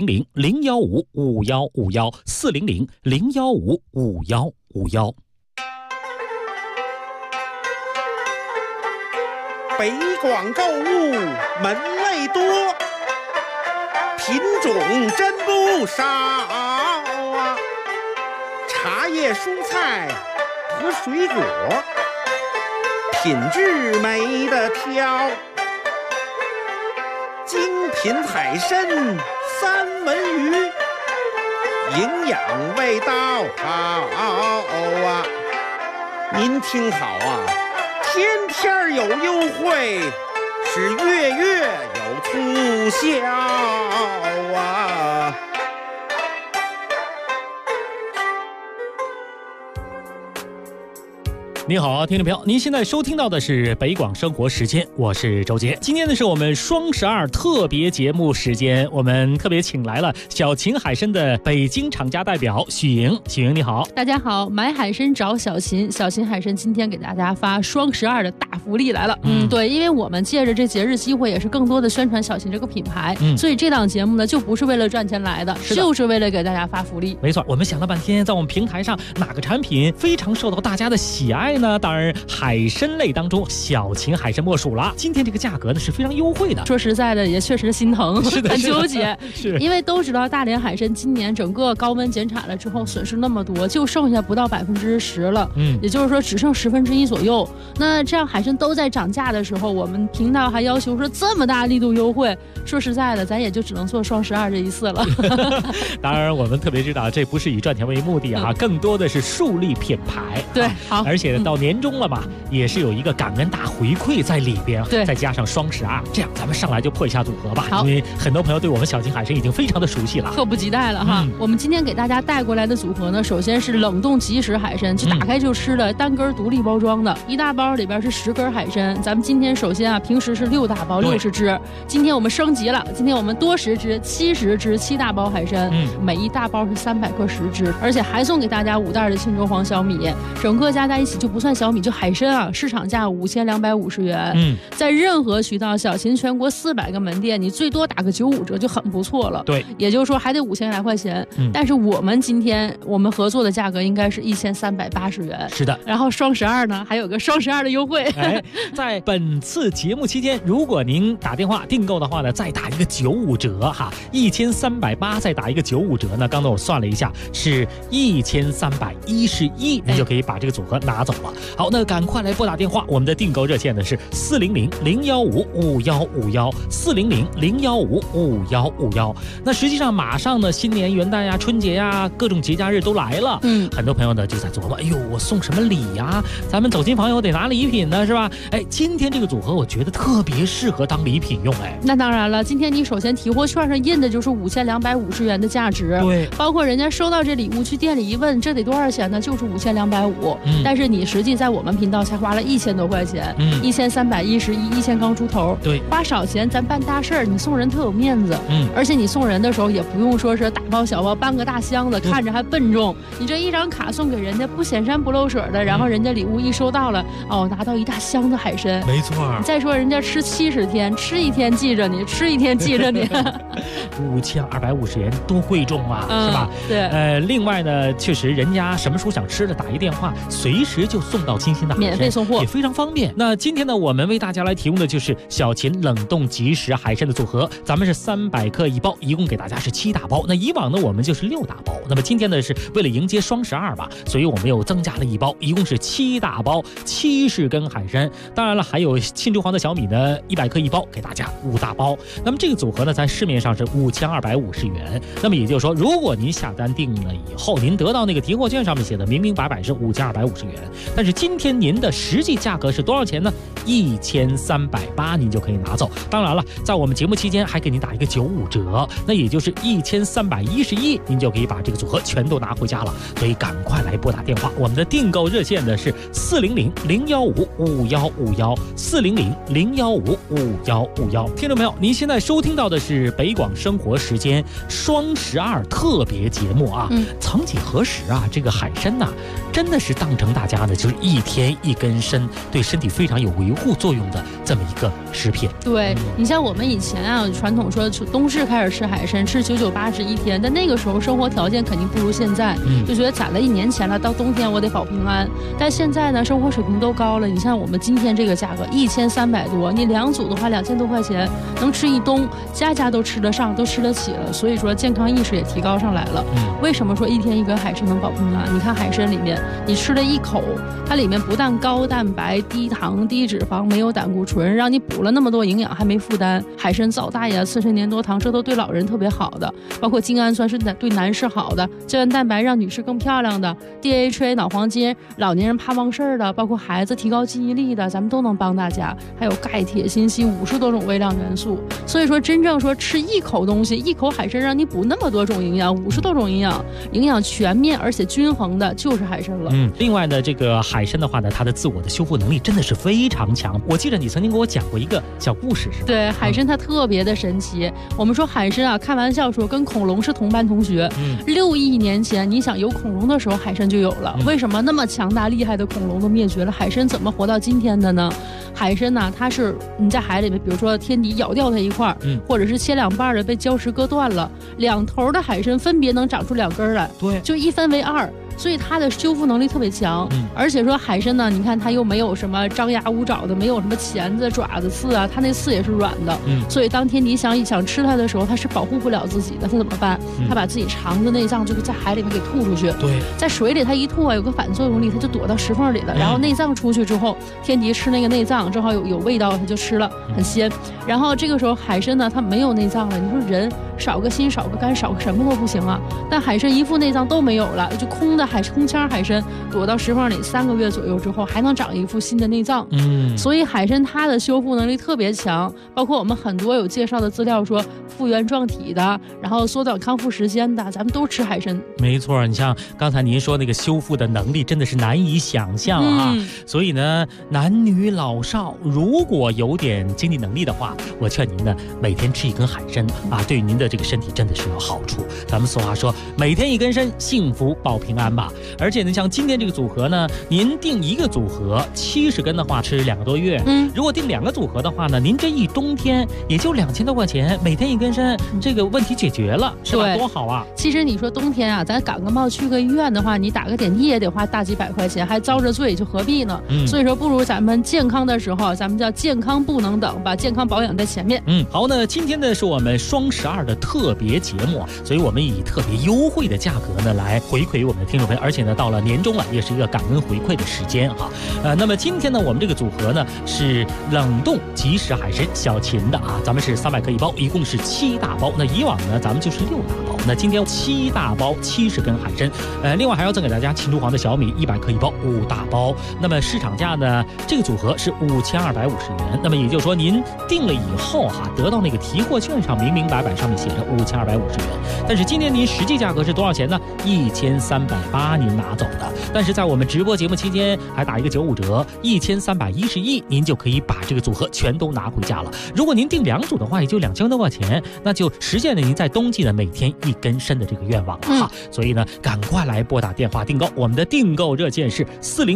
[SPEAKER 11] 400-015-5151，400-015-5151。
[SPEAKER 10] 北广购物门类多，品种真不少啊！茶叶、蔬菜和水果，品质没得挑。精品海参、三文鱼， 营养味道好啊！您听好啊，天天有优惠，是月月有促销啊！
[SPEAKER 11] 你好，听众朋友，您现在收听到的是北广生活时间，我是周杰。今天呢是我们双12特别节目时间，我们特别请来了小秦海参的北京厂家代表许莹。许莹你好。
[SPEAKER 15] 大家好，买海参找小秦，小秦海参今天给大家发双12的大福利来了。对，因为我们借着这节日机会，也是更多的宣传小秦这个品牌，所以这档节目呢就不是为了赚钱来的，就是为了给大家发福利。
[SPEAKER 11] 没错，我们想了半天，在我们平台上哪个产品非常受到大家的喜爱呢？当然海参类当中小秦海参莫属了。今天这个价格呢是非常优惠的，
[SPEAKER 15] 说实在的也确实心疼，很纠结。
[SPEAKER 11] 是
[SPEAKER 15] 因为都知道大连海参今年整个高温减产了之后损失那么多，就剩下不到10%了，也就是说只剩1/10左右。那这样海参都在涨价的时候，我们频道还要求说这么大力度优惠，说实在的咱也就只能做双12这一次了。
[SPEAKER 11] 当然我们特别知道这不是以赚钱为目的啊，更多的是树立品牌。
[SPEAKER 15] 对，好，
[SPEAKER 11] 而且到年终了嘛，也是有一个感恩大回馈在里边，
[SPEAKER 15] 对，
[SPEAKER 11] 再加上双12，这样咱们上来就破一下组合吧。
[SPEAKER 15] 好，
[SPEAKER 11] 因为很多朋友对我们小秦海参已经非常的熟悉了，
[SPEAKER 15] 迫不及待了哈。我们今天给大家带过来的组合呢，首先是冷冻即食海参，就打开就吃的，单根独立包装的，一大包里边是10根海参。咱们今天首先啊，平时是6大包60只，今天我们升级了，今天我们多10只70只7大包海参，每一大包是300克10只，而且还送给大家5袋的沁州黄小米，整个加在一起就不算小米，就海参啊，市场价5250元。在任何渠道，小秦全国400个门店，你最多打个95折就很不错了。
[SPEAKER 11] 对，
[SPEAKER 15] 也就是说还得5000来块钱。但是我们今天我们合作的价格应该是1380元。
[SPEAKER 11] 是的，
[SPEAKER 15] 然后双12呢，还有个双12的优惠。
[SPEAKER 11] 在本次节目期间，如果您打电话订购的话呢，再打一个95折哈，1380再打一个95折呢，刚才我算了一下是1311，你就可以把这个组合拿走了。好，那赶快来拨打电话，我们的订购热线呢是400-015-5151，400-015-5151。那实际上马上呢，新年元旦呀、春节呀，各种节假日都来了。很多朋友呢就在琢磨，哎呦，我送什么礼呀？咱们走亲访友得拿礼品呢，是吧？哎，今天这个组合我觉得特别适合当礼品用。哎，
[SPEAKER 15] 那当然了，今天你首先提货券上印的就是5250元的价值，
[SPEAKER 11] 对，
[SPEAKER 15] 包括人家收到这礼物去店里一问，这得多少钱呢？就是5250。但是你实际在我们频道才花了1000多块钱，1311，1000刚出头。
[SPEAKER 11] 对，
[SPEAKER 15] 花少钱咱办大事儿，你送人特有面子。而且你送人的时候也不用说是大包小包搬个大箱子，看着还笨重。你这一张卡送给人家，不显山不露水的，然后人家礼物一收到了，拿到一大箱子海参。
[SPEAKER 11] 没错。
[SPEAKER 15] 再说人家吃70天，吃一天记着你，吃一天记着你。
[SPEAKER 11] 5250元多贵重啊，是吧？
[SPEAKER 15] 对。
[SPEAKER 11] 另外呢，确实人家什么时候想吃的，打一电话，随时就送到清新的海参，
[SPEAKER 15] 免费送货，
[SPEAKER 11] 也非常方便。那今天呢，我们为大家来提供的就是小秦冷冻即食海参的组合，咱们是300克一包，一共给大家是7大包。那以往呢，我们就是6大包。那么今天呢，是为了迎接双12吧，所以我们又增加了一包，一共是7大包，70根海参。当然了，还有沁州黄的小米呢，100克一包，给大家5大包。那么这个组合呢，在市面上是5250元。那么也就是说，如果您下单定了以后，您得到那个提货券上面写的明明白白是5250元，但是今天您的实际价格是多少钱呢？1380，您就可以拿走。当然了，在我们节目期间还给您打一个95折，那也就是1311，您就可以把这个组合全都拿回家了。所以赶快来拨打电话，我们的订购热线呢是400-015-5151，400-015-5151。听众朋友，您现在收听到的是北广生活时间双12特别节目啊。曾几何时啊，这个海参呐，真的是当成大家呢就是一天一根参，对身体非常有维护作用的这么一个食品。
[SPEAKER 15] 对，你像我们以前啊，传统说冬至开始吃海参，吃998一天，但那个时候生活条件肯定不如现在，就觉得攒了1年钱了，到冬天我得保平安。但现在呢，生活水平都高了，你像我们今天这个价格1300多，你2组的话2000多块钱，能吃一冬，家家都吃得上，都吃得起了。所以说健康意识也提高上来了。为什么说一天一根海参能保平安？你看海参里面，你吃了一口， 它里面不但高蛋白、低糖、低脂肪，没有胆固醇，让你补了那么多营养还没负担。海参皂苷呀、次生粘多糖，这都对老人特别好的，包括精氨酸是对男士好的，胶原蛋白让女士更漂亮的， DHA 脑黄金，老年人怕忘事儿的，包括孩子提高记忆力的，咱们都能帮大家。还有钙、铁、锌、硒50多种微量元素。所以说真正说吃一口东西，一口海参让你补那么多种营养，50多种营养，营养全面而且均衡的就是海参了。
[SPEAKER 11] 另外呢，这个海参的话呢，它的自我的修复能力真的是非常强。我记得你曾经给我讲过一个小故事，是吧？
[SPEAKER 15] 对，海参它特别的神奇。我们说海参啊，开玩笑说跟恐龙是同班同学。6亿年前，你想有恐龙的时候，海参就有了。为什么那么强大厉害的恐龙都灭绝了，海参怎么活到今天的呢？海参呢，它是你在海里面，比如说天敌咬掉它一块，或者是切两半的被礁石割断了，两头的海参分别能长出2根来，
[SPEAKER 11] 对，
[SPEAKER 15] 就一分为2。所以它的修复能力特别强，而且说海参呢，你看它又没有什么张牙舞爪的，没有什么钳子、爪子、刺啊，它那刺也是软的，所以当天敌想吃它的时候，它是保护不了自己的，它怎么办？它把自己肠子内脏就在海里面给吐出去，
[SPEAKER 11] 对，
[SPEAKER 15] 在水里它一吐啊，有个反作用力，它就躲到石缝里了，然后内脏出去之后，天敌吃那个内脏，正好有味道，它就吃了，很鲜。然后这个时候海参呢，它没有内脏了，你说人少个心少个肝少个什么都不行啊，但海参一副内脏都没有了，就空腔海参躲到石缝里3个月左右之后，还能长一副新的内脏。所以海参它的修复能力特别强，包括我们很多有介绍的资料说复原状体的，然后缩短康复时间的，咱们都吃海参。
[SPEAKER 11] 没错，你像刚才您说那个修复的能力真的是难以想象啊。所以呢，男女老少如果有点经济能力的话，我劝您呢每天吃1根海参啊，对您的这个身体真的是有好处。咱们俗话说，每天1根参，幸福保平安吧。而且呢，像今天这个组合呢，您订1个组合70根的话，吃2个多月。如果订2个组合的话呢，您这一冬天也就2000多块钱，每天1根参，这个问题解决了，是吧？多好啊！
[SPEAKER 15] 其实你说冬天啊，咱赶个冒去个医院的话，你打个点滴也得花大几百块钱，还遭着罪，就何必呢？所以说，不如咱们健康的时候，咱们叫健康不能等，把健康保养在前面。
[SPEAKER 11] 好，那今天呢是我们双12的特别节目，所以我们以特别优惠的价格呢来回馈我们的听众朋友，而且呢到了年终了，也是一个感恩回馈的时间哈。那么今天呢，我们这个组合呢是冷冻即食海参小秦的啊，咱们是300克一包，一共是7大包。那以往呢，咱们就是6大包。那今天7大包70根海参，另外还要赠给大家秦都皇的小米100克一包，5大包。那么市场价呢，这个组合是5250元。那么也就是说，您订了以后哈，得到那个提货券上明明白白上面写着5250元，但是今天您实际价格是多少钱呢？1380您拿走的。但是在我们直播节目期间还打一个95折，1311，您就可以把这个组合全都拿回家了。如果您订2组的话，也就2000多块钱，那就实现了您在冬季的每天1根参的这个愿望了哈。所以呢，赶快来拨打电话订购，我们的订购热线是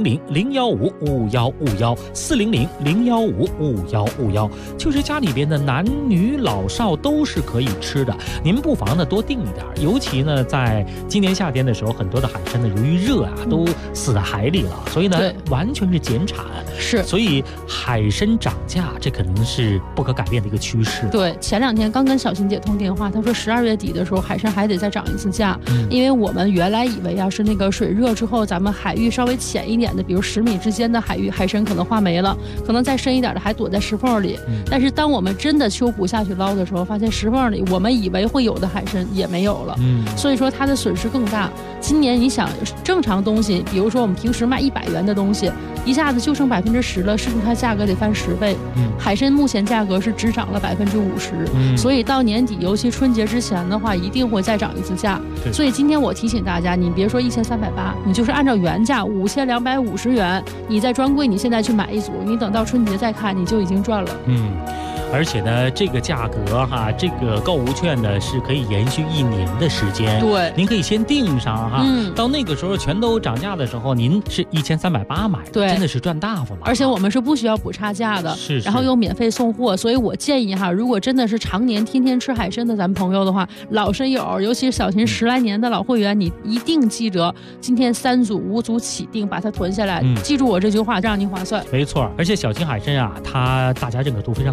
[SPEAKER 11] 400-015-5151，400-015-5151，就是家里边的男女老少都是可以吃的。您不妨呢多订一点，尤其呢在今年夏天的时候，很多的海参呢由于热啊都死在海里了，所以呢完全是减产。
[SPEAKER 15] 是，
[SPEAKER 11] 所以海参涨价，这肯定是不可改变的一个趋势。
[SPEAKER 15] 对，前2天刚跟小琴姐通电话，她说12月底的时候海参还得再涨1次价，因为我们原来以为啊是那个水热之后，咱们海域稍微浅一点的，比如10米之间的海域海参可能化没了，可能再深一点的还躲在石缝里。但是当我们真的秋捕下去捞的时候，发现石缝里我们以为会有的海参也没有了，所以说它的损失更大。今年你想正常东西，比如说我们平时卖100元的东西，一下子就剩10%了，是不是它价格得翻10倍？海参目前价格是只涨了50%，所以到年底，尤其春节之前的话，一定会再涨1次价。所以今天我提醒大家，你别说1380，你就是按照原价5250元，你在专柜你现在去买1组，你等到春节再看，你就已经赚了。
[SPEAKER 11] 而且呢，这个价格哈，这个购物券呢是可以延续1年的时间。
[SPEAKER 15] 对，
[SPEAKER 11] 您可以先订上哈，到那个时候全都涨价的时候，您是1380买的，
[SPEAKER 15] 对，
[SPEAKER 11] 真的是赚大发了。
[SPEAKER 15] 而且我们是不需要补差价的，
[SPEAKER 11] 是，
[SPEAKER 15] 然后又免费送货。所以我建议哈，如果真的是常年天天吃海参的咱们朋友的话，老参友，尤其是小秦10来年的老会员，你一定记得今天3组5组起订，把它囤下来。记住我这句话，让您划算。
[SPEAKER 11] 没错，而且小秦海参啊，它大家认可度非常高。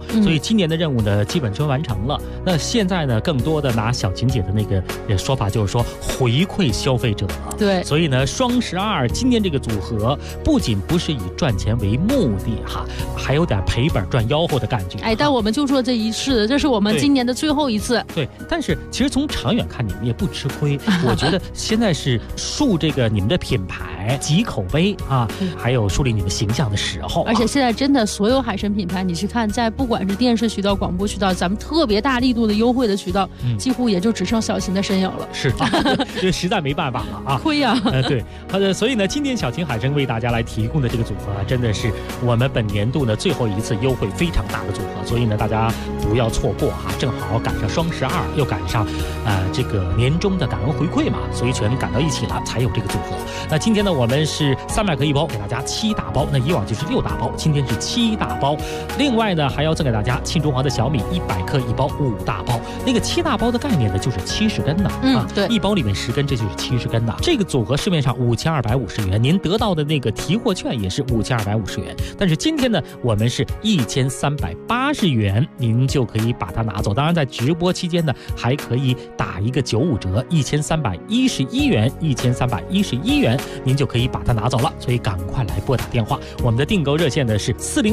[SPEAKER 11] 所以今年的任务呢基本就完成了。那现在呢，更多的拿小琴姐的那个说法，就是说回馈消费者。
[SPEAKER 15] 对，
[SPEAKER 11] 所以呢，双12今年这个组合不仅不是以赚钱为目的哈，还有点赔本赚吆喝的感觉。
[SPEAKER 15] 但我们就做这一次，这是我们今年的最后一次。
[SPEAKER 11] 对，但是其实从长远看，你们也不吃亏。我觉得现在是树这个你们的品牌、集口碑啊，还有树立你们形象的时候。
[SPEAKER 15] 而且现在真的所有海参品牌，你去看，在不管是电视渠道、广播渠道，咱们特别大力度的优惠的渠道，几乎也就只剩小琴的身影了。
[SPEAKER 11] 是，这实在没办法了啊，
[SPEAKER 15] 亏呀。
[SPEAKER 11] 对，所以呢，今天小琴海参为大家来提供的这个组合，真的是我们本年度呢最后一次优惠非常大的组合，所以呢，大家不要错过哈，正好赶上双12，又赶上这个年终的感恩回馈嘛，所以全赶到一起了，才有这个组合。那今天呢，我们是300克一包，给大家7大包，那以往就是6大包，今天是7大包。另外呢，还要赠给大家庆中华的小米100克一包5大包。那个7大包的概念呢，就是70根的
[SPEAKER 15] 对，
[SPEAKER 11] 一包里面10根，这就是70根的。这个组合市面上5250元，您得到的那个提货券也是5250元。但是今天呢，我们是1380元，您就可以把它拿走。当然，在直播期间呢，还可以打一个95折，1311元，1311元，您就可以把它拿走了。所以赶快来拨打电话，我们的订购热线呢是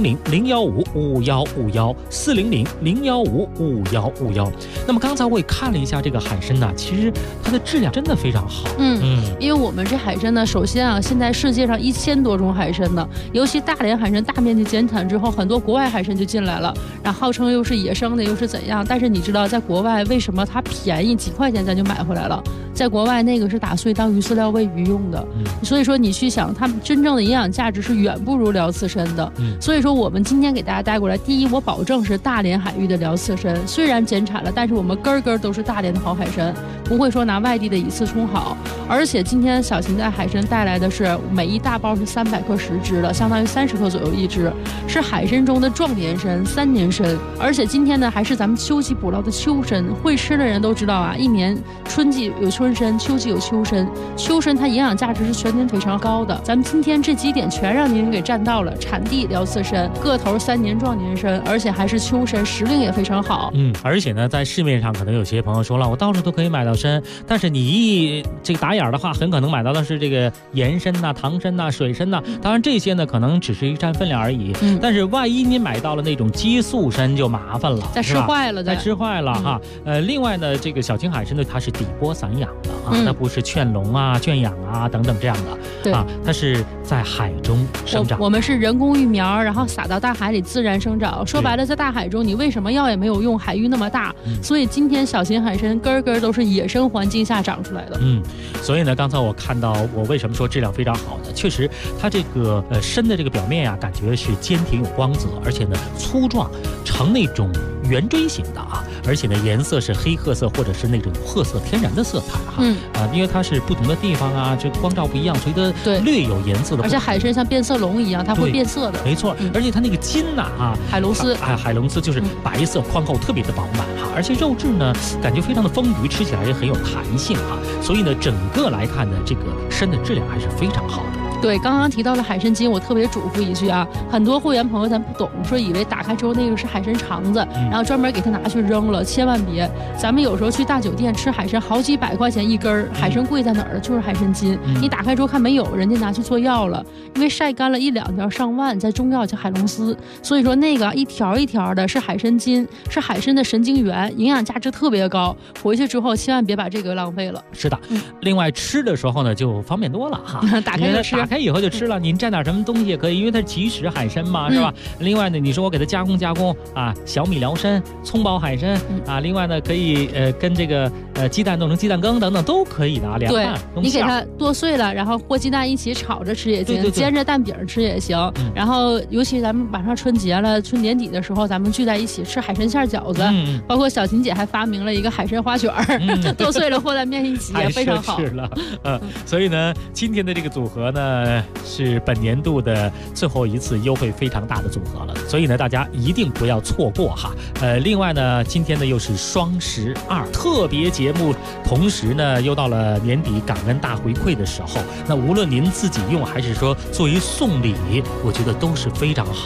[SPEAKER 11] 400-015-5151，400-015-5151。那么刚才我也看了一下这个海参呢，其实它的质量真的非常好。
[SPEAKER 15] 因为我们这海参呢，首先啊，现在世界上1000多种海参呢，尤其大连海参大面积减产之后，很多国外海参就进来了，然后号称又是野生的，又是怎样？但是你知道，在国外为什么它便宜几块钱咱就买回来了？在国外那个是打碎当鱼饲料喂鱼用的，所以说你去想，它们真正的营养价值是远不如辽刺参的。所以说我们今天给大家带过来，第一，我保证是大连海域的辽刺参，虽然减产了，但是我们根根都是大连的好海参，不会说拿外地的以次充好。而且今天小琴在海参带来的是每一大包是300克10只的，相当于30克左右一只，是海参中的壮年参、3年参。而且今天呢，还是咱们秋季捕捞的秋参，会吃的人都知道啊，一年春季有春参，秋季有秋参，秋参它营养价值是全年非常高的。咱们今天这几点全让您给占到了，产地辽刺参，个头3年壮年参，而且还是秋参，时令也非常好。
[SPEAKER 11] 而且呢，在市面上可能有些朋友说了，我到处都可以买到参，但是你这个打眼的话，很可能买到的是这个盐参呐、糖参呐、水参呐，当然这些呢可能只是一占分量而已。但是万一您买到了那种激素参就麻烦了，
[SPEAKER 15] 再吃坏了，
[SPEAKER 11] 再吃坏了哈。另外呢，这个小青海参呢，它是底波散养的啊，它不是圈笼啊、圈养啊等等这样的啊，它是在海中生长。
[SPEAKER 15] 我们是人工育苗，然后撒到大海里自然生长。说白了，在大海中你喂什么药也没有用，海域那么大，所以今天小琴海参根根都是野生环境下长出来的。
[SPEAKER 11] 所以呢，刚才我看到，我为什么说质量非常好呢？确实，它这个参的这个表面呀，感觉是坚挺有光泽，而且呢粗壮，呈那种圆锥形的啊，而且呢颜色是黑褐色或者是那种褐色天然的色彩哈。因为它是不同的地方啊，这光照不一样，所以它略有颜色的。
[SPEAKER 15] 而且海参像变色龙一样，它会变色的。
[SPEAKER 11] 没错，而且它那个筋呐
[SPEAKER 15] 海龙丝
[SPEAKER 11] 海龙丝就是白色宽厚，特别的饱满哈，而且肉质呢感觉非常的丰腴，吃起来也很有弹性哈。所以呢，整个来看呢，这个参的质量还是非常好的。
[SPEAKER 15] 对，刚刚提到了海参筋，我特别嘱咐一句啊，很多会员朋友咱不懂，说以为打开之后那个是海参肠子，然后专门给它拿去扔了，千万别。咱们有时候去大酒店吃海参，好几百块钱一根，海参贵在哪儿呢？就是海参筋。你打开之后看没有，人家拿去做药了，因为晒干了1、2条上万，在中药叫海龙丝，所以说那个一条一条的是海参筋，是海参的神经元，营养价值特别高。回去之后千万别把这个浪费了。
[SPEAKER 11] 是的，另外吃的时候呢就方便多了哈，
[SPEAKER 15] 打开就吃。
[SPEAKER 11] 打开以后就吃了，您蘸点什么东西也可以，因为它是即食海参嘛，是吧？另外呢，你说我给它加工啊，小米辽参、葱爆海参啊，另外呢可以跟这个鸡蛋弄成鸡蛋羹等等都可以的啊，凉拌。
[SPEAKER 15] 你给它剁碎了，然后和鸡蛋一起炒着吃也行，煎着蛋饼吃也行。然后尤其咱们马上春节了，春年底的时候咱们聚在一起吃海参馅饺子，包括小琴姐还发明了一个海参花卷剁碎了和在面一起也非常好。
[SPEAKER 11] 太奢侈了，所以呢，今天的这个组合呢是本年度的最后一次优惠非常大的组合了，所以呢大家一定不要错过哈。另外呢，今天呢又是双12特别节目，同时呢又到了年底感恩大回馈的时候，那无论您自己用还是说作为送礼，我觉得都是非常好的。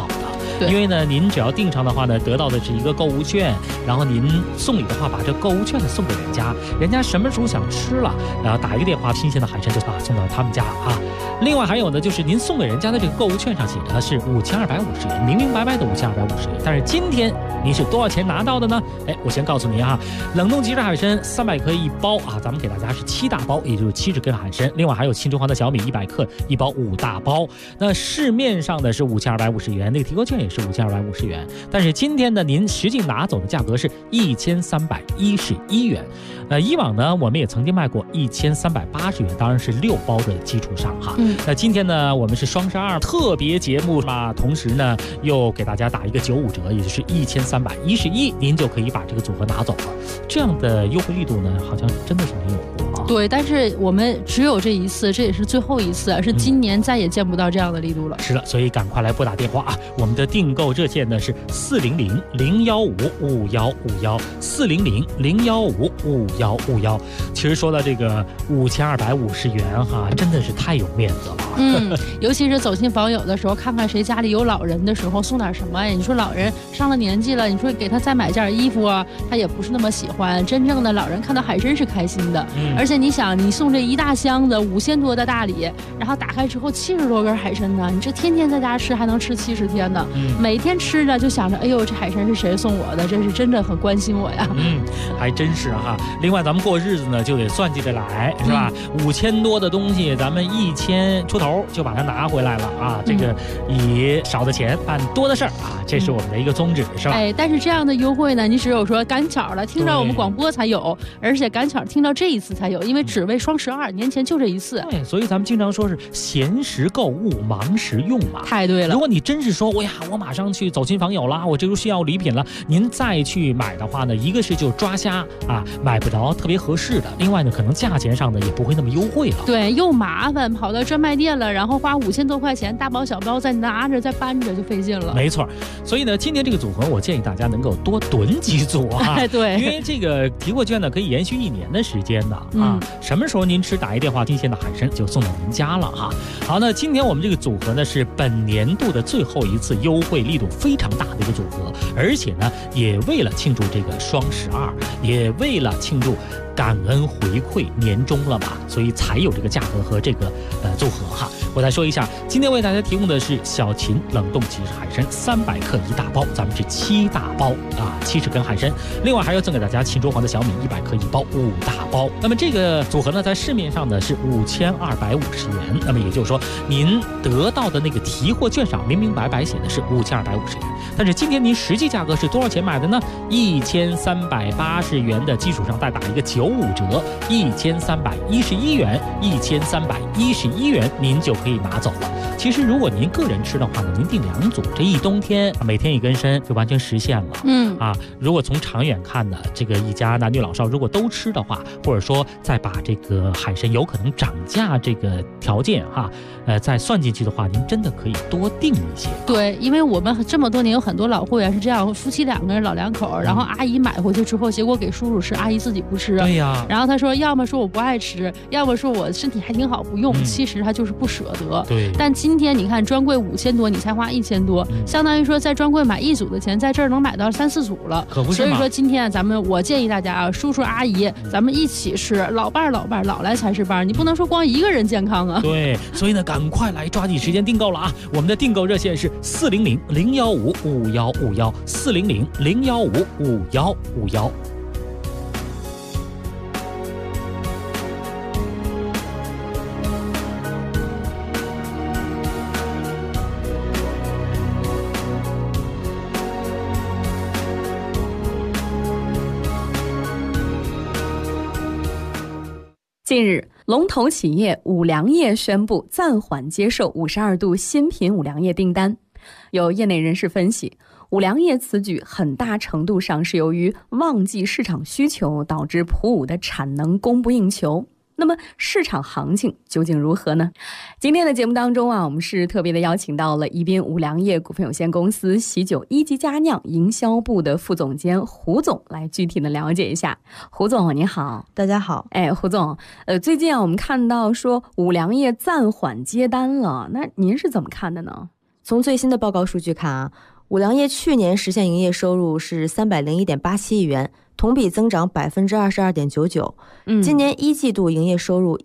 [SPEAKER 11] 因为呢，您只要订上的话呢，得到的是一个购物券，然后您送礼的话，把这购物券呢送给人家，人家什么时候想吃了，然后打一个电话，新鲜的海参就送到他们家啊。另外还有呢，就是您送给人家的这个购物券上写的是5250元，明明白白的5250元。但是今天您是多少钱拿到的呢？我先告诉您啊，冷冻即食海参300克1包啊，咱们给大家是7大包，也就是70根海参。另外还有青春黄的小米100克1包5大包。那市面上的是5250元，那个提购券也是5250元。但是今天呢，您实际拿走的价格是1311元。以往呢，我们也曾经卖过1380元，当然是6包的基础上哈。那今天呢，我们是双12特别节目嘛，同时呢又给大家打一个95折，也就是1311，您就可以把这个组合拿走了。这样的优惠力度呢，好像真的是没有过啊。
[SPEAKER 15] 对，但是我们只有这一次，这也是最后一次，是今年再也见不到这样的力度了。
[SPEAKER 11] 是的，所以赶快来拨打电话啊！我们的订购热线呢是400-015-5151，400-015-5151。其实说到这个5250元哈，真的是太有面子了。
[SPEAKER 15] 尤其是走亲访友的时候，看看谁家里有老人的时候，送点什么呀？你说老人上了年纪了，你说给他再买件衣服啊，他也不是那么喜欢。真正的老人看到海参是开心的，而且你想，你送这一大箱子5000多的大礼，然后打开之后70多根海参呢，你这天天在家吃还能吃70天呢。每天吃着就想着，哎呦，这海参是谁送我的？这是真的很关心我呀。
[SPEAKER 11] 还真是哈。另外咱们过日子呢就得算计着来，是吧？5000多的东西，咱们1000出头就把它拿回来了啊！这个以少的钱办多的事儿啊，这是我们的一个宗旨，是吧？
[SPEAKER 15] 但是这样的优惠呢，你只有说赶巧了听到我们广播才有，而且赶巧听到这一次才有，因为只为双12年前就这一次。
[SPEAKER 11] 对，所以咱们经常说是闲时购物，忙时用嘛。
[SPEAKER 15] 太对了。
[SPEAKER 11] 如果你真是说，我马上去走亲访友啦，我这就需要礼品了，您再去买的话呢，一个是就抓瞎啊，买不着特别合适的；另外呢，可能价钱上呢也不会那么优惠了。
[SPEAKER 15] 对，又麻烦，跑到专卖店了，然后花5000多块钱，大包小包再拿着再搬着就费劲了。
[SPEAKER 11] 没错，所以呢，今天这个组合我建议大家能够多囤几组啊。
[SPEAKER 15] 对，
[SPEAKER 11] 因为这个提货券呢可以延续1年的时间的啊。什么时候您吃打一电话，新鲜的海参就送到您家了哈。好，那今天我们这个组合呢是本年度的最后一次优惠力度非常大的一个组合，而且呢也为了庆祝这个双12，也为了庆祝感恩回馈年终了吧，所以才有这个价格和这个组合哈。我再说一下，今天为大家提供的是小秦冷冻即食海参300克1大包，咱们是7大包啊，70根海参。另外还要赠给大家秦卓黄的小米100克1包5大包。那么这个组合呢，在市面上呢是5250元，那么也就是说，您得到的那个提货券上明明白白写的是5250元，但是今天您实际价格是多少钱买的呢？1380元的基础上再打一个95折，1311元，1311元，您就可以拿走了。其实如果您个人吃的话呢，您订2组，这一冬天每天1根参就完全实现了。如果从长远看呢，这个一家男女老少如果都吃的话，或者说再把这个海参有可能涨价这个条件哈，再算进去的话，您真的可以多订一些。
[SPEAKER 15] 对，因为我们这么多年有很多老会员是这样，夫妻2个人老2口，然后阿姨买回去之后，结果给叔叔吃，阿姨自己不吃。
[SPEAKER 11] 对呀。
[SPEAKER 15] 然后他说，要么说我不爱吃，要么说我身体还挺好不用，其实他就是不舍得。
[SPEAKER 11] 对。
[SPEAKER 15] 但今天你看专柜5000多，你才花1000多，相当于说在专柜买1组的钱，在这儿能买到3、4组了。
[SPEAKER 11] 可不是
[SPEAKER 15] 嘛。所以说今天我建议大家啊，叔叔阿姨，咱们一起吃，老伴老来才是伴，你不能说光一个人健康啊。
[SPEAKER 11] 对，所以呢，赶快来抓紧时间订购了啊！我们的订购热线是400-015-5151，400-015-5151。
[SPEAKER 6] 近日，龙头企业五粮液宣布暂缓接受52度新品五粮液订单。有业内人士分析，五粮液此举很大程度上是由于旺季市场需求导致普五的产能供不应求。那么市场行情究竟如何呢？今天的节目当中啊，我们是特别的邀请到了宜宾五粮液股份有限公司喜酒一级佳酿营销部的副总监胡总来具体的了解一下。胡总你好。
[SPEAKER 16] 大家好。
[SPEAKER 6] 胡总，最近啊我们看到说五粮液暂缓接单了，那您是怎么看的呢？
[SPEAKER 16] 从最新的报告数据看啊， 五粮液去年实现营业收入是301.87亿元，同比增长22.99%。今年一季度营业收入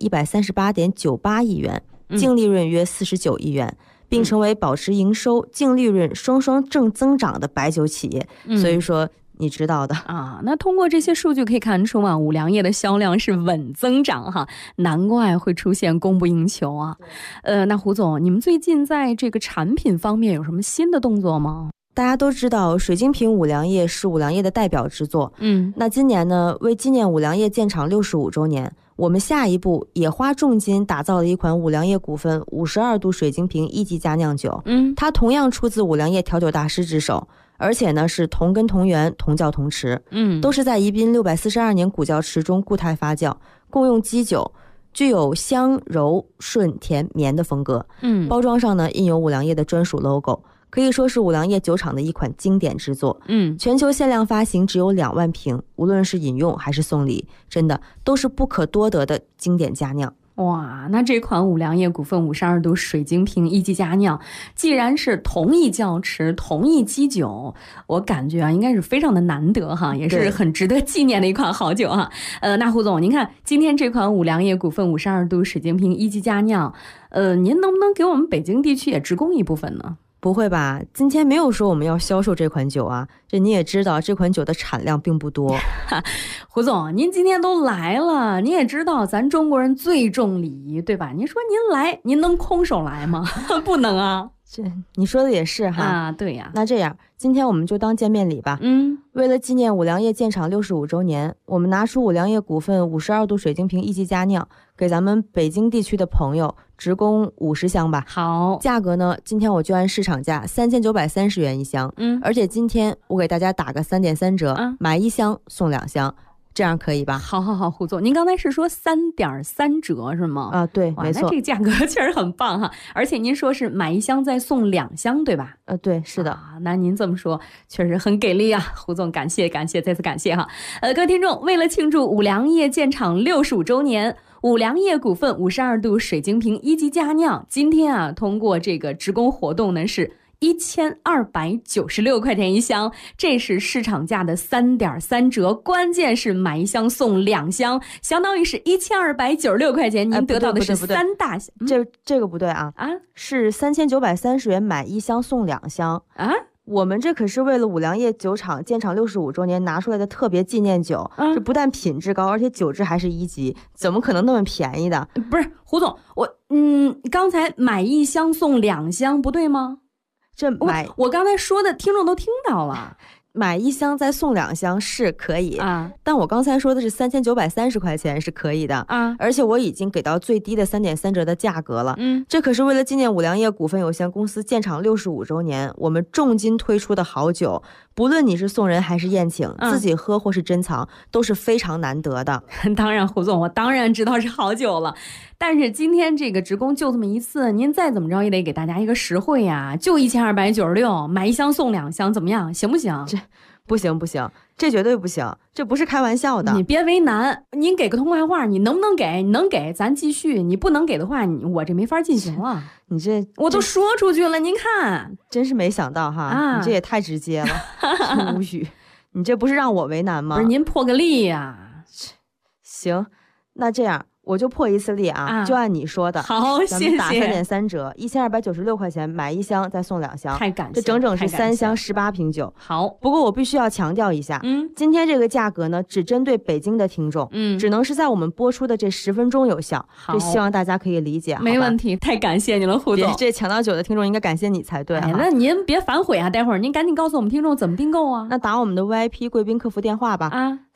[SPEAKER 16] 138.98亿元，净利润约49亿元，并成为保持营收、净利润双双正增长的白酒企业。所以说。你知道的
[SPEAKER 4] 啊，那通过这些数据可以看出嘛，五粮液的销量是稳增长哈，难怪会出现供不应求啊。那胡总，你们最近在这个产品方面有什么新的动作吗？
[SPEAKER 16] 大家都知道，水晶瓶五粮液是五粮液的代表之作。那今年呢，为纪念五粮液建厂65周年，我们下一步也花重金打造了一款五粮液股份52度水晶瓶1级佳酿酒。它同样出自五粮液调酒大师之手。而且呢是同根同源同窖同池，都是在宜宾642年古窖池中固态发酵，共用基酒，具有香柔顺甜绵的风格。包装上呢印有五粮液的专属 logo， 可以说是五粮液酒厂的一款经典之作。全球限量发行只有2万瓶，无论是饮用还是送礼，真的都是不可多得的经典佳酿。
[SPEAKER 4] 哇，那这款五粮液股份52度水晶瓶1级佳酿，既然是同一窖池、同一基酒，我感觉啊，应该是非常的难得哈，也是很值得纪念的一款好酒哈。那胡总，您看今天这款五粮液股份52度水晶瓶1级佳酿，您能不能给我们北京地区也直供一部分呢？
[SPEAKER 16] 不会吧，今天没有说我们要销售这款酒啊，这你也知道这款酒的产量并不多。
[SPEAKER 4] 胡总，您今天都来了，你也知道咱中国人最重礼仪，对吧？您说您来，您能空手来吗？不能啊。
[SPEAKER 16] 这你说的也是哈
[SPEAKER 4] 啊，对呀。
[SPEAKER 16] 那这样，今天我们就当见面礼吧。为了纪念五粮液建厂65周年，我们拿出五粮液股份52度水晶瓶1级佳酿，给咱们北京地区的朋友直供50箱吧。
[SPEAKER 4] 好，
[SPEAKER 16] 价格呢，今天我就按市场价3930元一箱。而且今天我给大家打个3.3折，买1箱送2箱。这样可以吧？
[SPEAKER 4] 好，胡总，您刚才是说3.3折是吗？
[SPEAKER 16] 啊，对，没错。
[SPEAKER 4] 那这个价格确实很棒哈，而且您说是买1箱再送2箱，对吧？
[SPEAKER 16] 对，是的。
[SPEAKER 4] 那您这么说确实很给力啊，胡总，感谢，再次感谢哈。各位听众，为了庆祝五粮液建厂65周年，五粮液股份52度水晶瓶1级佳酿，今天啊，通过这个直供活动呢是1296块钱1箱，这是市场价的3.3折，关键是买1箱送2箱，相当于是1296块钱，您得到的是3大箱。
[SPEAKER 16] 这个不对啊，是3930元买1箱送2箱啊。我们这可是为了五粮液酒厂建厂65周年拿出来的特别纪念酒，这不但品质高，而且酒质还是1级，怎么可能那么便宜的？
[SPEAKER 4] 不是胡总，刚才买1箱送2箱不对吗？我刚才说的听众都听到了，
[SPEAKER 16] 买1箱再送2箱是可以啊，但我刚才说的是3930块钱是可以的啊，而且我已经给到最低的3.3折的价格了。这可是为了纪念五粮液股份有限公司建厂65周年，我们重金推出的好酒，不论你是送人还是宴请，自己喝或是珍藏，都是非常难得的。
[SPEAKER 4] 当然，胡总，我当然知道是好酒了。但是今天这个直供就这么一次，您再怎么着也得给大家一个实惠呀，就1296，买1箱送2箱，怎么样？行不行？
[SPEAKER 16] 这不行，这绝对不行，这不是开玩笑的。
[SPEAKER 4] 你别为难，您给个痛快话，你能不能给？你能给咱继续，你不能给的话，我这没法进行了。
[SPEAKER 16] 你这
[SPEAKER 4] 我都说出去了，您看，
[SPEAKER 16] 真是没想到哈，你这也太直接了，无语。你这不是让我为难吗？
[SPEAKER 4] 不是您破个例呀。
[SPEAKER 16] 行，那这样。我就破一次例啊，就按你说的。
[SPEAKER 4] 好，谢谢。
[SPEAKER 16] 咱们打3.3折，1296块钱买1箱再送2箱，
[SPEAKER 4] 太感谢，
[SPEAKER 16] 这整整是3箱18瓶酒。
[SPEAKER 4] 好，
[SPEAKER 16] 不过我必须要强调一下，今天这个价格呢，只针对北京的听众，只能是在我们播出的这10分钟有效。这希望大家可以理解。
[SPEAKER 4] 没问题，太感谢你了，胡总。
[SPEAKER 16] 这抢到酒的听众应该感谢你才对。
[SPEAKER 4] 那您别反悔啊，待会儿您赶紧告诉我们听众怎么订购啊。
[SPEAKER 16] 那打我们的 VIP 贵宾客服电话吧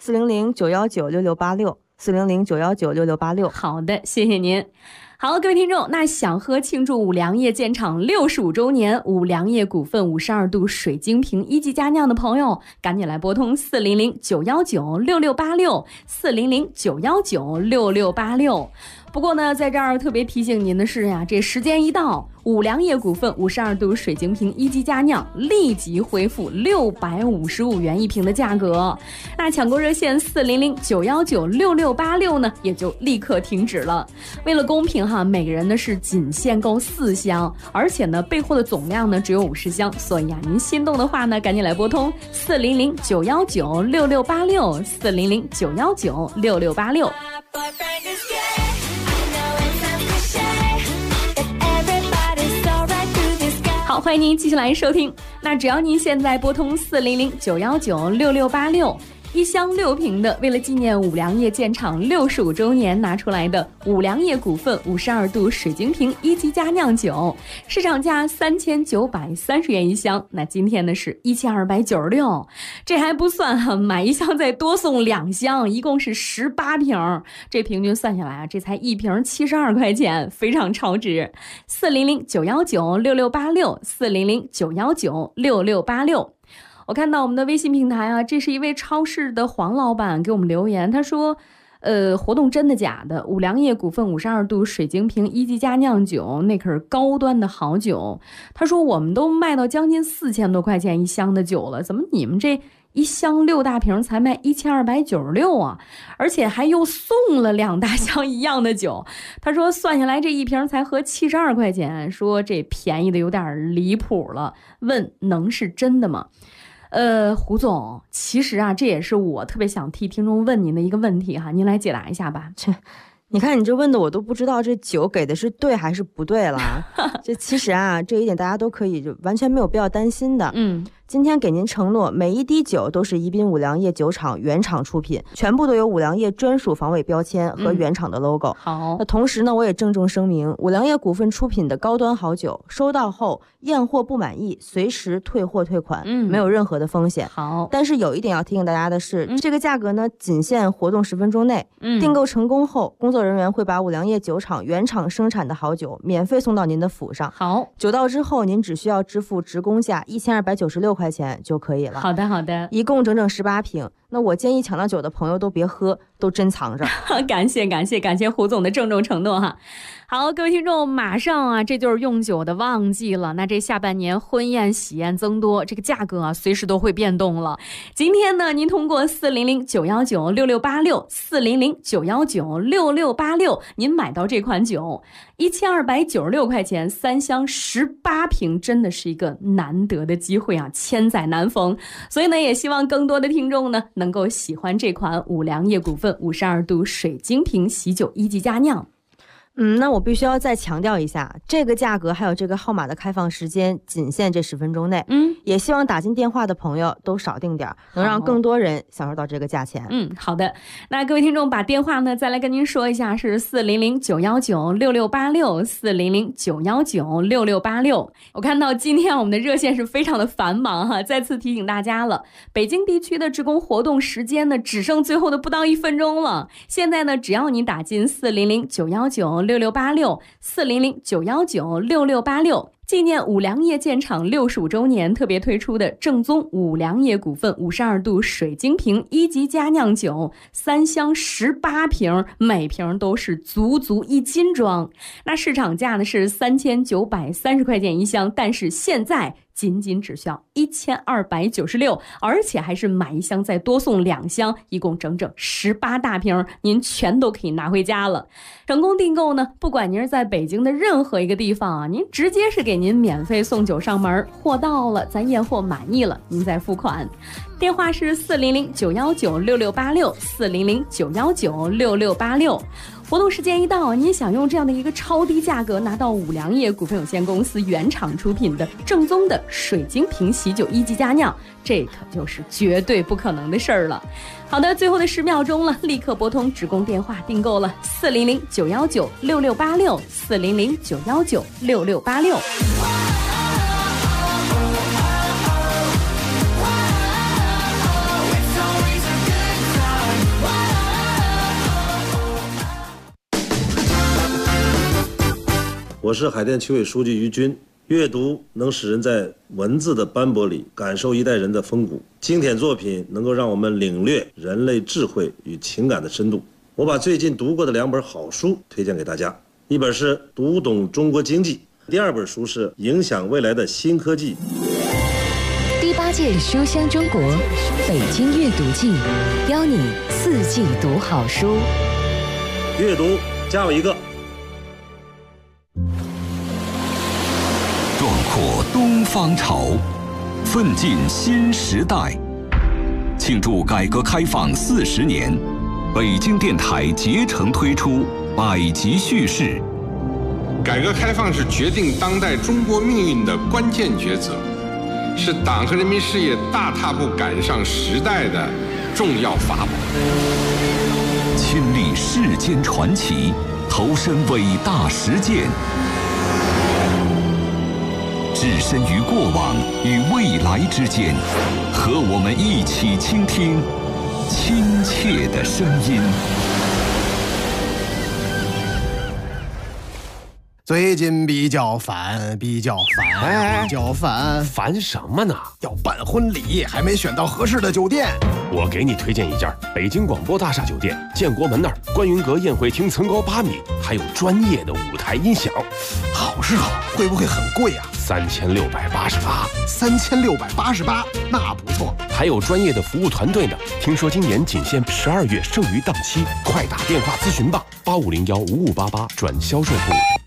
[SPEAKER 16] ，400-919-6686。400-919-6686。
[SPEAKER 4] 好的，谢谢您。好，各位听众，那想喝庆祝五粮液建厂65周年五粮液股份52度水晶瓶1级佳酿的朋友，赶紧来拨通400-919-6686，400-919-6686。
[SPEAKER 17] 不过呢，在这儿特别提醒您的是呀，这时间一到，五粮液股份52度水晶瓶一级佳酿立即恢复655元一瓶的价格。那抢购热线400-919-6686呢，也就立刻停止了。为了公平哈，每个人呢是仅限购4箱，而且呢备货的总量呢只有50箱，所以啊，您心动的话呢，赶紧来拨通400-919-6686，400-919-6686。好，欢迎您继续来收听。那只要您现在拨通400-919-6686。1箱6瓶的，为了纪念五粮液建厂65周年拿出来的五粮液股份52度水晶瓶一级佳酿酒，市场价3930元一箱，那今天呢是1296，这还不算哈，买1箱再多送2箱，一共是18瓶，这平均算下来啊，这才1瓶72块钱，非常超值。400-919-6686，400-919-6686。我看到我们的微信平台啊，这是一位超市的黄老板给我们留言，他说活动真的假的？五粮液股份52度水晶瓶一级佳酿酒，那可是高端的好酒。他说我们都卖到将近4000多块钱一箱的酒了，怎么你们这1箱6大瓶才卖1296啊？而且还又送了2大箱一样的酒。他说算下来这一瓶才合72块钱，说这便宜的有点离谱了，问能是真的吗？胡总，其实啊，这也是我特别想替听众问您的一个问题哈，您来解答一下吧。
[SPEAKER 16] 你看你这问的我都不知道这酒给的是对还是不对了。这其实啊，这一点大家都可以就完全没有必要担心的。今天给您承诺，每一滴酒都是宜宾五粮液酒厂原厂出品，全部都有五粮液专属防伪标签和原厂的 logo。
[SPEAKER 17] 好，
[SPEAKER 16] 那同时呢，我也郑重声明，五粮液股份出品的高端好酒，收到后验货不满意，随时退货退款，没有任何的风险。
[SPEAKER 17] 好，
[SPEAKER 16] 但是有一点要提醒大家的是，这个价格呢，仅限活动10分钟内。订购成功后，工作人员会把五粮液酒厂原厂生产的好酒免费送到您的府上。
[SPEAKER 17] 好，
[SPEAKER 16] 酒到之后，您只需要支付职工价1296块钱就可以了。
[SPEAKER 17] 好的，好的，
[SPEAKER 16] 一共整整18瓶。那我建议抢到酒的朋友都别喝，都珍藏着。
[SPEAKER 17] 感谢胡总的郑重承诺哈。好，各位听众，马上啊，这就是用酒的旺季了。那这下半年婚宴喜宴增多，这个价格啊，随时都会变动了。今天呢，您通过400-919-6686，400-919-6686，您买到这款酒，1296块钱，3箱18瓶，真的是一个难得的机会啊，千载难逢。所以呢，也希望更多的听众呢，能够喜欢这款五粮液股份52度水晶瓶喜酒一级佳酿。
[SPEAKER 16] 那我必须要再强调一下，这个价格还有这个号码的开放时间仅限这10分钟内。也希望打进电话的朋友都少订点，能让更多人享受到这个价钱。
[SPEAKER 17] 好的。那各位听众把电话呢再来跟您说一下，是400-919-6686，400-919-6686。我看到今天我们的热线是非常的繁忙哈，再次提醒大家了，北京地区的职工活动时间呢只剩最后的不到1分钟了。现在呢，只要你打进400-919-6686，400-919-6686，纪念五粮液建厂65周年特别推出的正宗五粮液股份52度水晶瓶一级佳酿酒，3箱18瓶，每瓶都是足1斤装。那市场价呢是3930块钱一箱，但是现在仅只需要1296，而且还是买1箱再多送2箱，一共整整18大瓶，您全都可以拿回家了。成功订购呢，不管您是在北京的任何一个地方啊，您直接是给您免费送酒上门，货到了咱验货满意了，您再付款。电话是400-919-6686，400-919-6686。活动时间一到，您想用这样的一个超低价格拿到五粮液股份有限公司原厂出品的正宗的水晶瓶喜酒一级佳酿，这可就是绝对不可能的事儿了。好的，最后的10秒钟了，立刻拨通职工电话订购了400-919-6686， 400-919-6686。
[SPEAKER 18] 我是海淀区委书记于军。阅读能使人在文字的斑驳里感受一代人的风骨，经典作品能够让我们领略人类智慧与情感的深度。 我把最近读过的2本好书推荐给大家，一本是《读懂中国经济》，第2本书是《影响未来的新科技》。
[SPEAKER 19] 第8届书香中国北京阅读季，邀你4季读好书。
[SPEAKER 18] 阅读加我一个。
[SPEAKER 20] 壮阔东方潮，奋进新时代。庆祝改革开放40年，北京电台竭诚推出百集叙事。
[SPEAKER 21] 改革开放是决定当代中国命运的关键抉择，是党和人民事业大踏步赶上时代的重要法宝。
[SPEAKER 20] 亲历世间传奇，投身伟大实践，置身于过往与未来之间，和我们一起倾听亲切的声音。
[SPEAKER 22] 最近比较烦，
[SPEAKER 8] 烦什么呢？
[SPEAKER 22] 要办婚礼，还没选到合适的酒店。
[SPEAKER 8] 我给你推荐一家北京广播大厦酒店，建国门那儿，观云阁宴会厅层高8米，还有专业的舞台音响。
[SPEAKER 22] 好是好，会不会很贵啊？3688，那不错。
[SPEAKER 8] 还有专业的服务团队呢。听说今年仅限12月剩余档期，快打电话咨询吧，85015588转销售部。